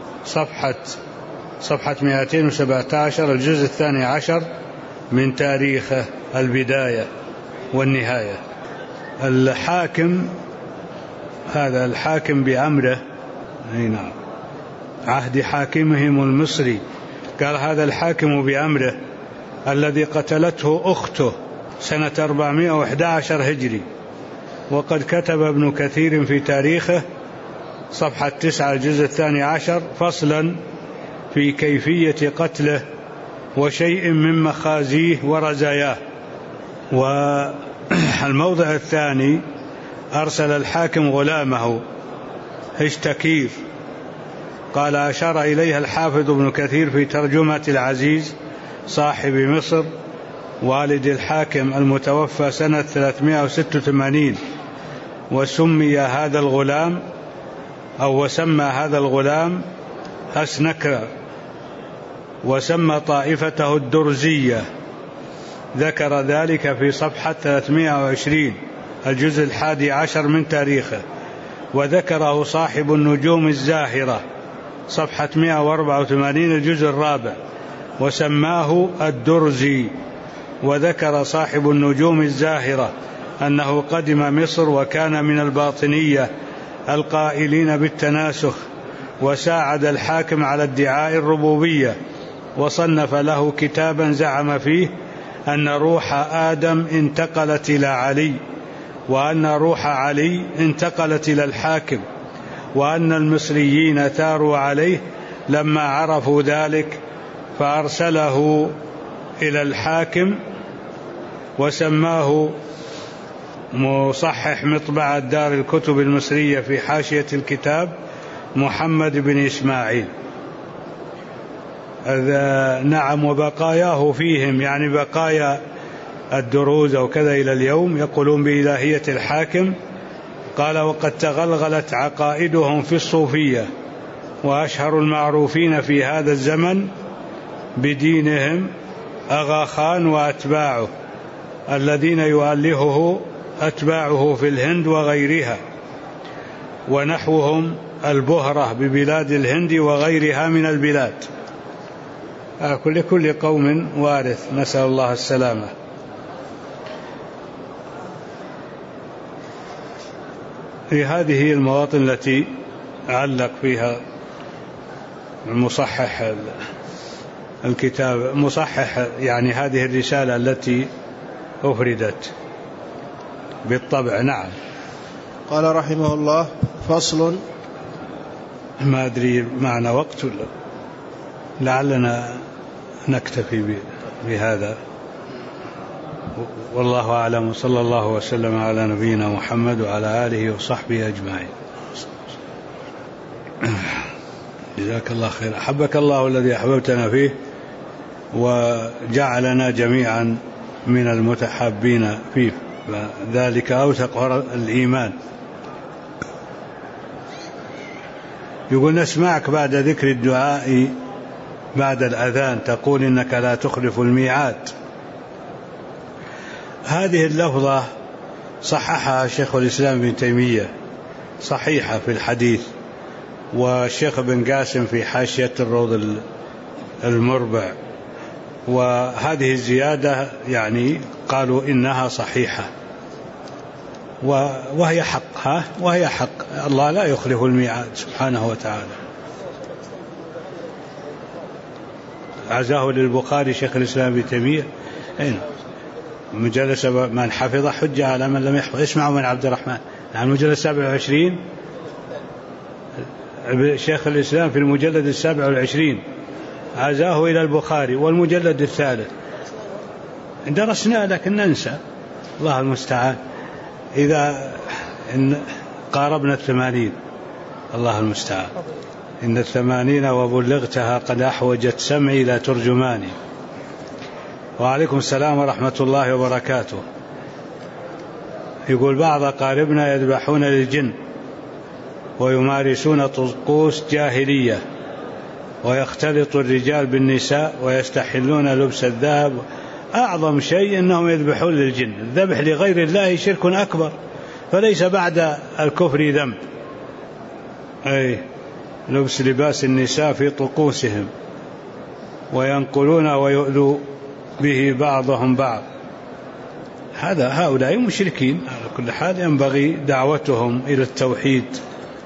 صفحة 217 الجزء 12 من تاريخه البداية والنهاية. الحاكم، هذا الحاكم بأمره، نعم، عهد حاكمهم المصري، قال هذا الحاكم بأمره الذي قتلته أخته سنة 411 هجري. وقد كتب ابن كثير في تاريخه صفحة 9 الجزء 12 فصلا في كيفية قتله وشيء من مخازيه ورزاياه. والموضع الثاني: أرسل الحاكم غلامه هشتكير. قال: أشار إليها الحافظ ابن كثير في ترجمة العزيز صاحب مصر والد الحاكم المتوفى سنة 386. وسمى هذا الغلام أسنكر، وسمى طائفته الدرزية. ذكر ذلك في صفحة 320 الجزء 11 من تاريخه. وذكره صاحب النجوم الزاهرة صفحة 184 الجزء 4 وسماه الدرزي. وذكر صاحب النجوم الزاهرة أنه قدم مصر وكان من الباطنية القائلين بالتناسخ، وساعد الحاكم على ادعاء الربوبية، وصنف له كتابا زعم فيه أن روح آدم انتقلت إلى علي، وأن روح علي انتقلت إلى الحاكم، وأن المصريين ثاروا عليه لما عرفوا ذلك فأرسله إلى الحاكم، وسماه مصحح مطبعة دار الكتب المصرية في حاشية الكتاب محمد بن إسماعيل. نعم. وبقاياه فيهم، يعني بقايا الدروز أو كذا إلى اليوم، يقولون بإلهية الحاكم. قال: وقد تغلغلت عقائدهم في الصوفية، وأشهر المعروفين في هذا الزمن بدينهم أغا خان وأتباعه الذين يؤلهه أتباعه في الهند وغيرها، ونحوهم البهرة ببلاد الهند وغيرها من البلاد. كل قوم وارث، نسأل الله السلامة. في هذه المواطن التي علق فيها المصحح الكتاب، مصحح يعني هذه الرسالة التي أفردت بالطبع. نعم. قال رحمه الله: فصل. ما أدري معنى وقت، لعلنا نكتفي بهذا، والله أعلم. صلى الله وسلم على نبينا محمد وعلى آله وصحبه أجمعين. جزاك الله خير. أحبك الله الذي أحببتنا فيه، وجعلنا جميعا من المتحابين فيه، ذلك أوثق الإيمان. يقول: نسمعك بعد ذكر الدعاء بعد الأذان تقول إنك لا تخلف الميعاد. هذه اللفظة صححها شيخ الإسلام ابن تيمية، صحيحة في الحديث، والشيخ بن قاسم في حاشية الروض المربع. وهذه الزيادة يعني قالوا إنها صحيحة، وهي حق. وهي حق، الله لا يخلف الميعاد سبحانه وتعالى. عزاه للبخاري شيخ الإسلام ابن تيمية. مجلد من حفظ حجة على من لم يحفظ. اسمعوا من عبد الرحمن. عن المجلد 27 شيخ الإسلام في المجلد 27 عزاه إلى البخاري. والمجلد 3 درسنا لكن ننسى، الله المستعان. إذا قاربنا 80، الله المستعان. إن 80 وبلغتها قد أحوجت سمعي لا ترجماني. وعليكم السلام ورحمة الله وبركاته. يقول: بعض أقاربنا يذبحون للجن ويمارسون طقوس جاهلية، ويختلط الرجال بالنساء ويستحلون لبس الذهب. أعظم شيء أنهم يذبحون للجن. الذبح لغير الله شرك أكبر، فليس بعد الكفر ذنب. لبس لباس النساء في طقوسهم، وينقلون ويؤذوا به بعضهم بعض. هؤلاء مشركين. على كل حال ينبغي دعوتهم إلى التوحيد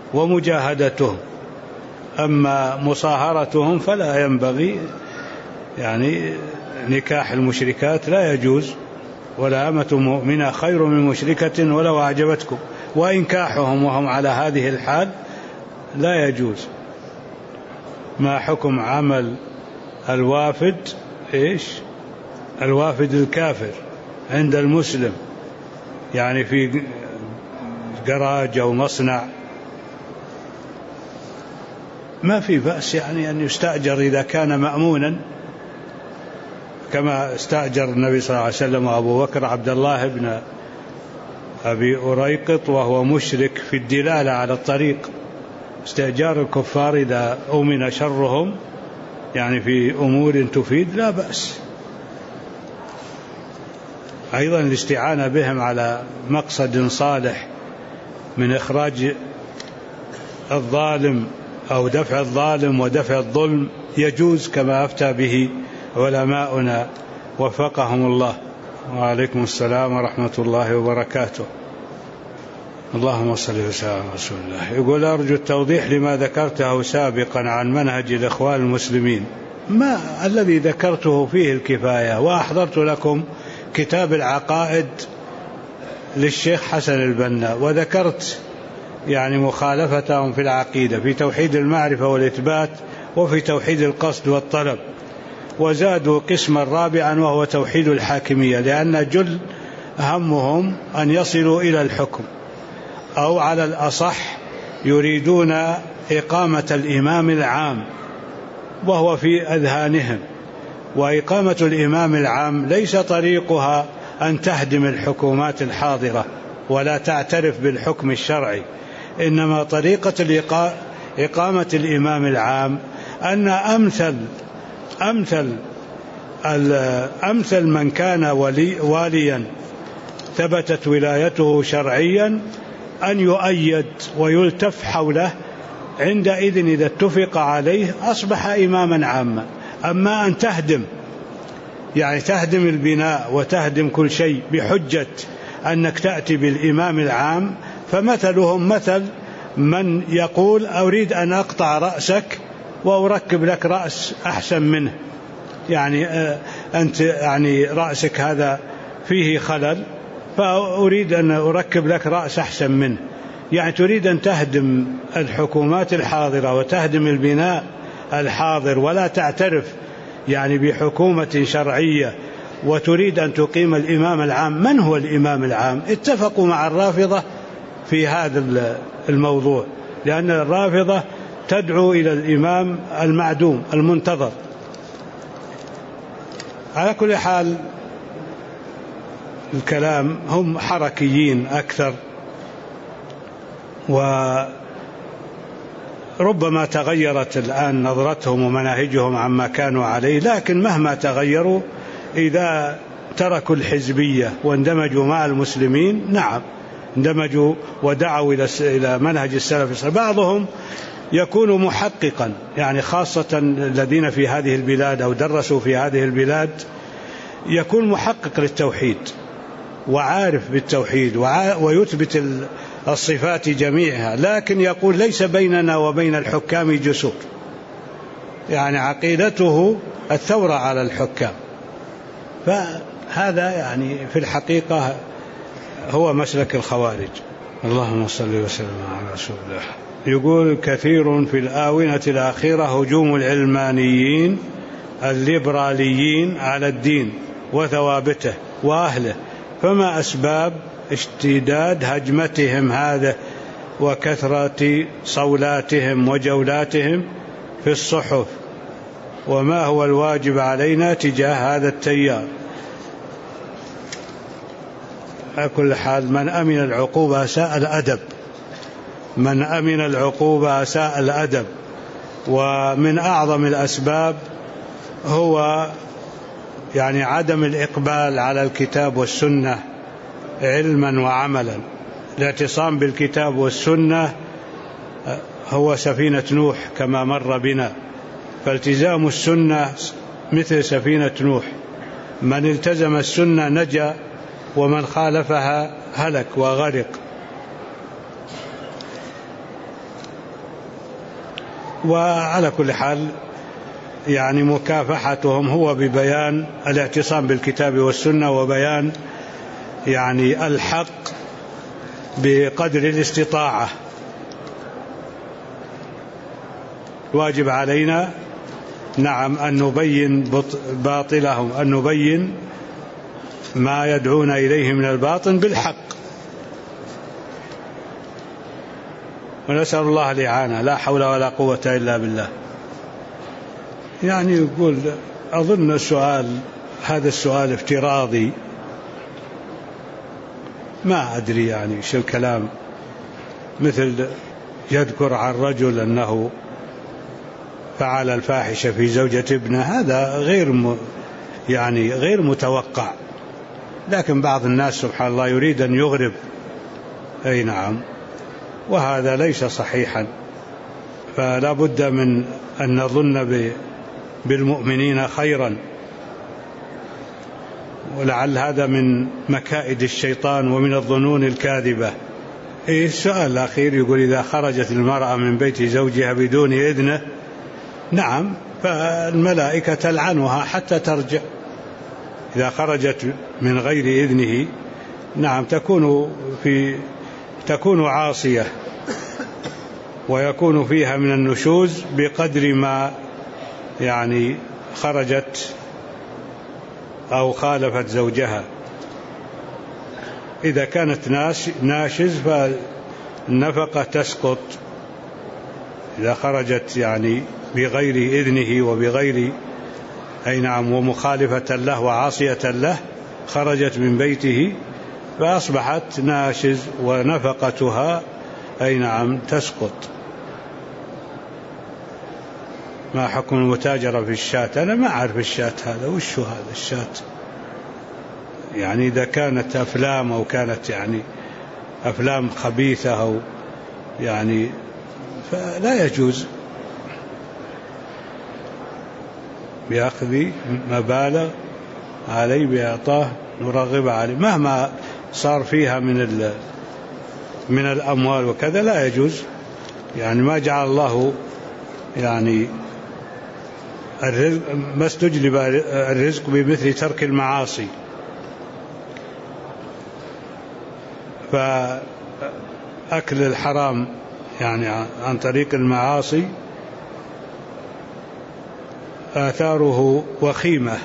ومجاهدتهم، أما مصاهرتهم فلا ينبغي، يعني نكاح المشركات لا يجوز، ولا أمة مؤمنة خير من مشركة ولو أعجبتكم، وإنكاحهم وهم على هذه الحال لا يجوز. ما حكم عمل الوافد الوافد الكافر عند المسلم، يعني في جراج أو مصنع؟ ما في بأس يعني أن يستأجر إذا كان مأمونا، كما استأجر النبي صلى الله عليه وسلم وأبو بكر عبد الله بن أبي أريقط وهو مشرك في الدلالة على الطريق. استئجار الكفار إذا أمن شرهم يعني في أمور تفيد لا بأس. أيضا الاستعانة بهم على مقصد صالح من إخراج الظالم أو دفع الظالم ودفع الظلم يجوز، كما أفتى به علماؤنا وفقهم الله. وعليكم السلام ورحمة الله وبركاته. اللهم صل وسلم على رسول الله. يقول: أرجو التوضيح لما ذكرته سابقا عن منهج الإخوان المسلمين. ما الذي ذكرته فيه الكفاية، وأحضرت لكم كتاب العقائد للشيخ حسن البنا، وذكرت يعني مخالفتهم في العقيدة في توحيد المعرفة والإثبات وفي توحيد القصد والطلب، وزادوا قسما رابعا وهو توحيد الحاكمية، لأن جل همهم أن يصلوا إلى الحكم، أو على الأصح يريدون إقامة الإمام العام وهو في أذهانهم. وإقامة الإمام العام ليس طريقها أن تهدم الحكومات الحاضرة ولا تعترف بالحكم الشرعي، إنما طريقة إقامة الإمام العام أن أمثل من كان واليا ثبتت ولايته شرعيا أن يؤيد ويلتف حوله، عندئذ إذا اتفق عليه أصبح إماما عاما. أما أن تهدم البناء وتهدم كل شيء بحجة أنك تأتي بالإمام العام، فمثلهم مثل من يقول: أريد أن أقطع رأسك وأركب لك رأس أحسن منه، يعني أنت يعني رأسك هذا فيه خلل فأريد أن أركب لك رأس أحسن منه. يعني تريد أن تهدم الحكومات الحاضرة وتهدم البناء الحاضر ولا تعترف يعني بحكومة شرعية، وتريد أن تقيم الإمام العام. من هو الإمام العام؟ اتفقوا مع الرافضة في هذا الموضوع، لأن الرافضة تدعو إلى الإمام المعدوم المنتظر. على كل حال الكلام هم حركيين أكثر، وربما تغيرت الآن نظرتهم ومناهجهم عما كانوا عليه، لكن مهما تغيروا إذا تركوا الحزبية واندمجوا مع المسلمين نعم اندمجوا ودعوا إلى منهج السلف الصالح. بعضهم يكون محققا، يعني خاصة الذين في هذه البلاد أو درسوا في هذه البلاد، يكون محقق للتوحيد وعارف بالتوحيد ويثبت الصفات جميعها، لكن يقول: ليس بيننا وبين الحكام جسور، يعني عقيدته الثورة على الحكام. فهذا يعني في الحقيقة هو مسلك الخوارج. اللهم صل وسلم على رسول الله. يقول: كثير في الآونة الأخيرة هجوم العلمانيين الليبراليين على الدين وثوابته وأهله، فما أسباب اشتداد هجمتهم هذا وكثرة صولاتهم وجولاتهم في الصحف، وما هو الواجب علينا تجاه هذا التيار؟ على كل حال من أمن العقوبة أساء الأدب، من أمن العقوبة أساء الأدب. ومن أعظم الأسباب هو يعني عدم الإقبال على الكتاب والسنة علما وعملا. الاعتصام بالكتاب والسنة هو سفينة نوح كما مر بنا، فالتزام السنة مثل سفينة نوح، من التزم السنة نجا ومن خالفها هلك وغرق. وعلى كل حال يعني مكافحتهم هو ببيان الاعتصام بالكتاب والسنة وبيان يعني الحق بقدر الاستطاعة. واجب علينا نعم أن نبين باطلهم، أن نبين ما يدعون إليه من الباطل بالحق، ونسأل الله الإعانة. لا حول ولا قوة إلا بالله. يعني يقول أظن هذا السؤال افتراضي، ما أدري يعني شو الكلام، مثل يذكر عن رجل أنه فعل الفاحشة في زوجة ابنه، هذا غير متوقع، لكن بعض الناس سبحان الله يريد أن يغرب، أي نعم، وهذا ليس صحيحا. فلا بد من أن نظن بالمؤمنين خيرا، ولعل هذا من مكائد الشيطان ومن الظنون الكاذبة. السؤال الأخير يقول إذا خرجت المرأة من بيت زوجها بدون إذنه، نعم، فالملائكة تلعنها حتى ترجع. إذا خرجت من غير إذنه نعم تكون عاصية، ويكون فيها من النشوز بقدر ما يعني خرجت أو خالفت زوجها. إذا كانت ناشز فالنفقة تسقط، إذا خرجت يعني بغير إذنه وبغير أي نعم ومخالفة له وعاصية له، خرجت من بيته فأصبحت ناشز ونفقتها أي نعم تسقط. ما حكم المتاجرة في الشاة؟ أنا ما أعرف الشاة هذا، وش هذا الشاة؟ يعني إذا كانت أفلام أو كانت يعني أفلام خبيثة أو يعني فلا يجوز بأخذ مبالغ عليه بإعطاه مرغب عليه، مهما صار فيها من الأموال وكذا لا يجوز. يعني ما جعل الله يعني الرزق، ما استجلب الرزق بمثل ترك المعاصي. فأكل الحرام يعني عن طريق المعاصي آثاره وخيمة.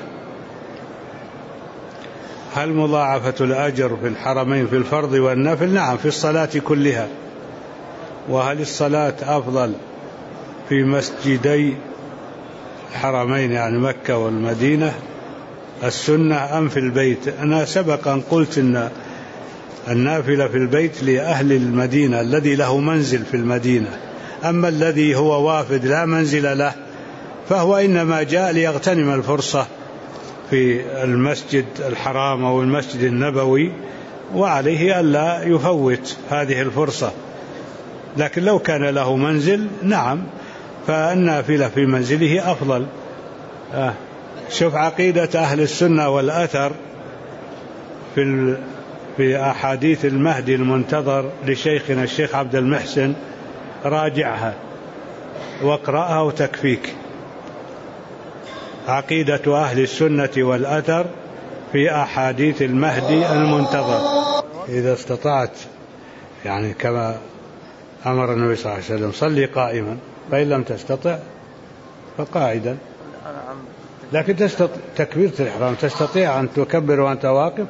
هل مضاعفة الأجر في الحرمين في الفرض والنفل؟ نعم، في الصلاة كلها. وهل الصلاة أفضل في مسجدي الحرمين يعني مكة والمدينة السنة أم في البيت؟ أنا سبقا قلت أن النافلة في البيت لأهل المدينة الذي له منزل في المدينة، أما الذي هو وافد لا منزل له فهو إنما جاء ليغتنم الفرصة في المسجد الحرام أو المسجد النبوي، وعليه ألا يفوت هذه الفرصة. لكن لو كان له منزل نعم فالنافلة في منزله أفضل. شوف عقيدة أهل السنة والأثر في أحاديث المهدي المنتظر لشيخنا الشيخ عبد المحسن، راجعها واقرأها وتكفيك. عقيدة أهل السنة والأثر في أحاديث المهدي المنتظر. إذا استطعت يعني كما أمر النبي صلى الله عليه وسلم صلي قائما، فإن لم تستطع فقاعدا. لكن تكبيرة الإحرام تستطيع أن تكبر وأنت واقف؟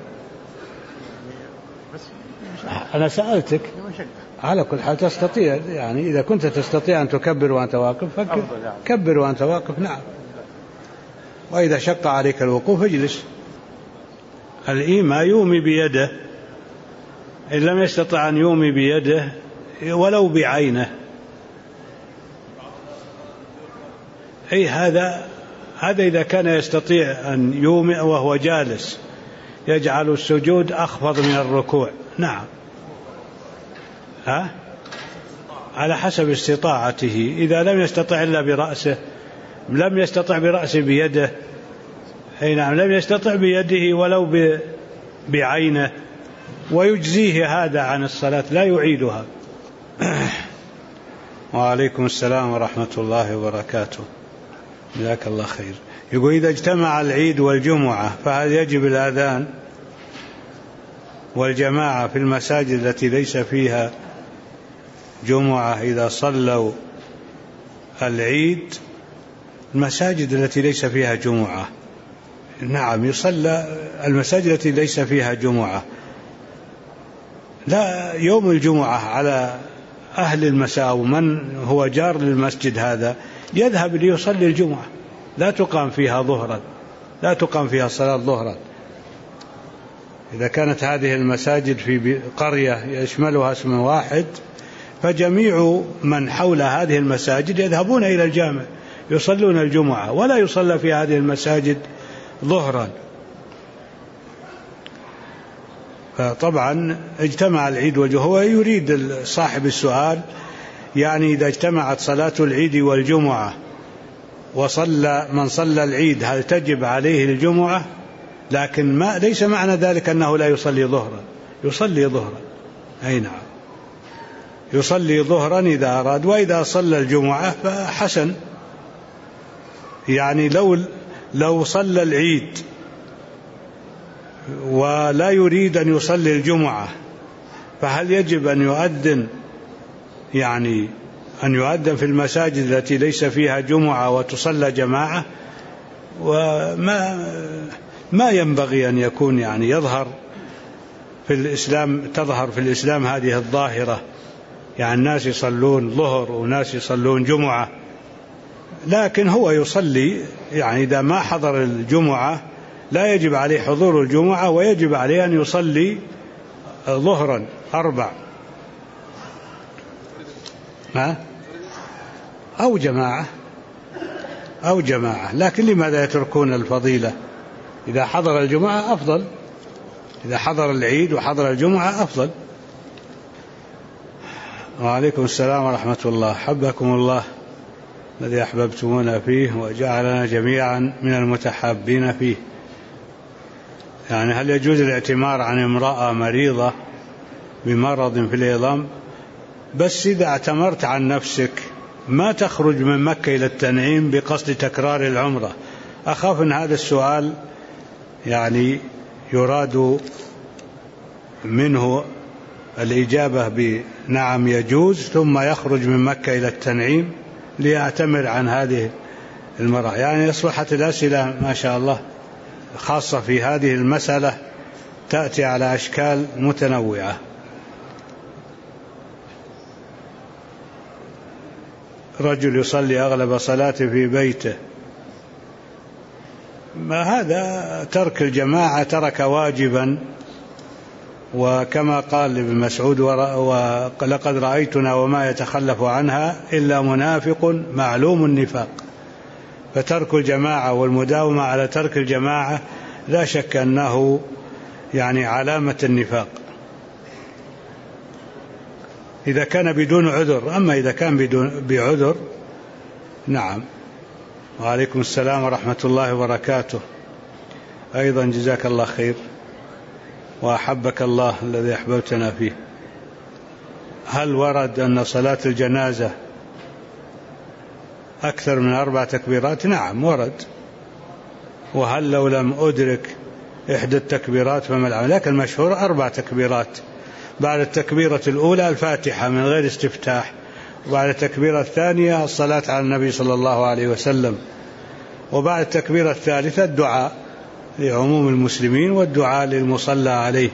أنا سألتك على كل حال تستطيع، يعني إذا كنت تستطيع أن تكبر وأنت واقف فكبر وأنت واقف، نعم. وإذا شق عليك الوقوف اجلس. الإيماء يومي بيده، إن لم يستطع أن يومي بيده ولو بعينه. أي هذا إذا كان يستطيع أن يومئ وهو جالس يجعل السجود أخفض من الركوع، نعم، على حسب استطاعته. إذا لم يستطع إلا برأسه، لم يستطع برأسه بيده، أي نعم، لم يستطع بيده ولو بعينه، ويجزيه هذا عن الصلاة لا يعيدها. وعليكم السلام ورحمة الله وبركاته. جزاك الله خير. يقول إذا اجتمع العيد والجمعة فهل يجب الأذان والجماعة في المساجد التي ليس فيها جمعة إذا صلوا العيد؟ المساجد التي ليس فيها جمعة نعم يصلى، المساجد التي ليس فيها جمعة لا، يوم الجمعة على أهل المساء ومن هو جار للمسجد هذا يذهب ليصلي الجمعة، لا تقام فيها ظهرا، لا تقام فيها صلاة ظهرا. إذا كانت هذه المساجد في قرية يشملها اسم واحد فجميع من حول هذه المساجد يذهبون إلى الجامع يصلون الجمعة، ولا يصلى في هذه المساجد ظهرا. فطبعا اجتمع العيد هو يريد صاحب السؤال يعني إذا اجتمعت صلاة العيد والجمعة وصلى من صلى العيد هل تجب عليه الجمعة؟ لكن ليس معنى ذلك أنه لا يصلي ظهرا، يصلي ظهرا، أي نعم يصلي ظهرا إذا أراد، وإذا صلى الجمعة فحسن. يعني لو صلى العيد ولا يريد أن يصلي الجمعة فهل يجب أن يؤذن، يعني أن يؤذن في المساجد التي ليس فيها جمعة وتصلى جماعة؟ وما ينبغي أن يكون يعني يظهر في الإسلام، تظهر في الإسلام هذه الظاهرة، يعني الناس يصلون ظهر وناس يصلون جمعة، لكن هو يصلي يعني إذا ما حضر الجمعة لا يجب عليه حضور الجمعة، ويجب عليه أن يصلي ظهرا 4 أو جماعة، لكن لماذا يتركون الفضيلة؟ إذا حضر الجمعة أفضل، إذا حضر العيد وحضر الجمعة أفضل. وعليكم السلام ورحمة الله، حبكم الله الذي أحببتمونا فيه وجعلنا جميعا من المتحابين فيه. يعني هل يجوز الاعتمار عن امرأة مريضة بمرض في العظام؟ بس إذا اعتمرت عن نفسك ما تخرج من مكة إلى التنعيم بقصد تكرار العمرة. أخاف أن هذا السؤال يعني يراد منه الإجابة بنعم يجوز ثم يخرج من مكة إلى التنعيم ليعتمر عن هذه المرأة. يعني أصبحت الأسئلة ما شاء الله خاصة في هذه المسألة تأتي على أشكال متنوعة. رجل يصلي أغلب صلاته في بيته، ما هذا ترك الجماعة، ترك واجبا، وكما قال ابن مسعود ولقد رأيتنا وما يتخلف عنها إلا منافق معلوم النفاق. فترك الجماعة والمداومة على ترك الجماعة لا شك أنه يعني علامة النفاق إذا كان بدون عذر. أما إذا كان بعذر نعم. وعليكم السلام ورحمة الله وبركاته. أيضا جزاك الله خير وأحبك الله الذي أحببتنا فيه. هل ورد أن صلاة الجنازة أكثر من 4 تكبيرات؟ نعم ورد. وهل لو لم أدرك إحدى التكبيرات فما العمل؟ لكن المشهور 4 تكبيرات، بعد التكبيرة الأولى الفاتحة من غير استفتاح، وبعد التكبيرة الثانية الصلاة على النبي صلى الله عليه وسلم، وبعد التكبيرة الثالثة الدعاء لعموم المسلمين والدعاء للمصلى عليه.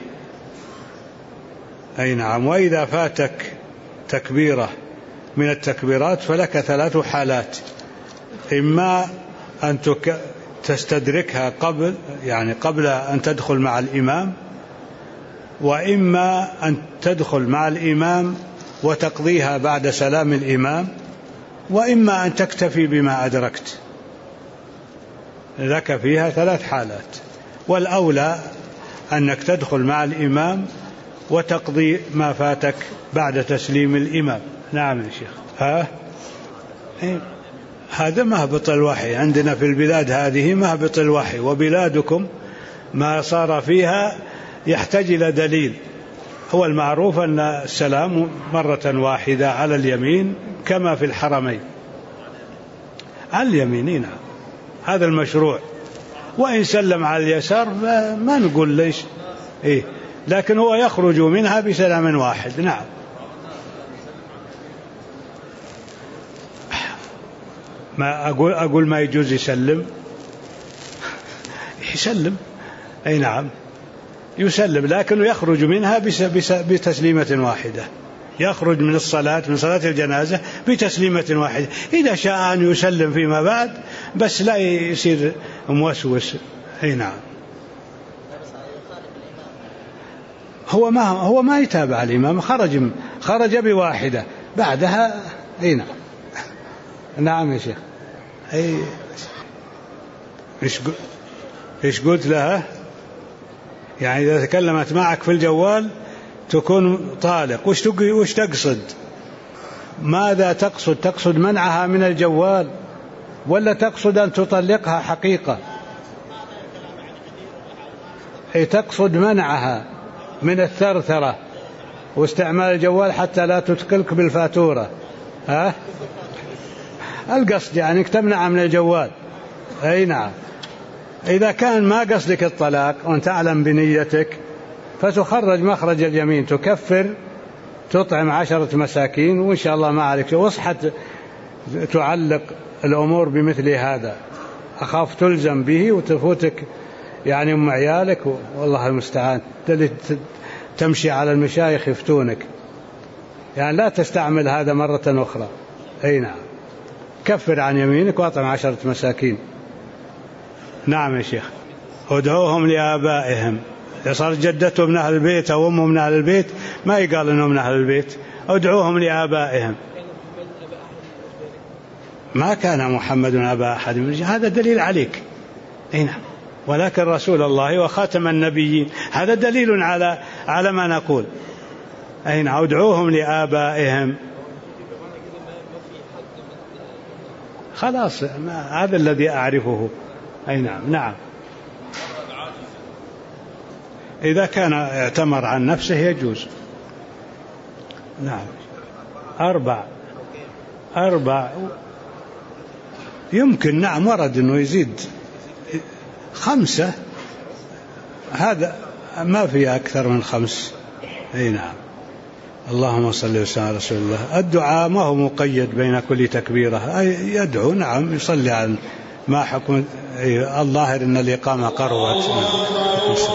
أي نعم. وإذا فاتك تكبيرة من التكبيرات فلك 3 حالات: إما أن تستدركها قبل أن تدخل مع الإمام، وإما أن تدخل مع الإمام وتقضيها بعد سلام الإمام، وإما أن تكتفي بما أدركت. لك فيها 3 حالات، والأولى أنك تدخل مع الإمام وتقضي ما فاتك بعد تسليم الإمام. نعم يا شيخ. هذا مهبط الوحي عندنا في البلاد هذه، مهبط الوحي، وبلادكم ما صار فيها يحتاج إلى دليل. هو المعروف أن السلام مرة واحدة على اليمين كما في الحرمين، على اليمين. نعم. هذا المشروع. وإن سلم على اليسار ما نقول ليش لكن هو يخرج منها بسلام واحد. نعم. ما أقول ما يجوز يسلم نعم يسلم، لكنه يخرج منها بتسليمة واحدة، يخرج من صلاة الجنازة بتسليمة واحدة. إذا شاء أن يسلم فيما بعد بس لا يصير موسوس. نعم. هو ما يتابع الإمام، خرج بواحدة بعدها. نعم. نعم يا شيخ. إيش قلت لها؟ يعني إذا تكلمت معك في الجوال تكون طالق. وش تقصد؟ ماذا تقصد؟ تقصد منعها من الجوال ولا تقصد أن تطلقها حقيقة؟ تقصد منعها من الثرثرة واستعمال الجوال حتى لا تثقلك بالفاتورة. القصد يعني تمنع من الجوال. نعم. إذا كان ما قصدك الطلاق وأنت تعلم بنيتك فتخرج مخرج اليمين، تكفر، تطعم 10 مساكين، وإن شاء الله ما عليك. واصحت تعلق الأمور بمثل هذا، أخاف تلزم به وتفوتك يعني أم عيالك، والله المستعان تمشي على المشايخ يفتونك. يعني لا تستعمل هذا مرة أخرى. نعم. كفر عن يمينك وأطعم 10 مساكين. نعم يا شيخ. ادعوهم لآبائهم. صار جدته من أهل البيت أو أمه من أهل البيت ما يقال أنه من أهل البيت. ادعوهم لآبائهم. ما كان محمد أبا أحد من رجال، هذا دليل عليك. نعم. ولكن رسول الله وخاتم النبيين، هذا دليل على ما نقول. نعم. ادعوهم لآبائهم. خلاص هذا الذي أعرفه. نعم. نعم. إذا كان اعتمر عن نفسه يجوز. نعم. 4 يمكن. نعم. ورد أنه يزيد 5، هذا ما في أكثر من 5. نعم. اللهم صل وسلم على رسول الله. الدعاء ما هو مقيد بين كل تكبيرة، يدعو. نعم. يصلي عن ما حكم. الظاهر أن الإقامة قربت.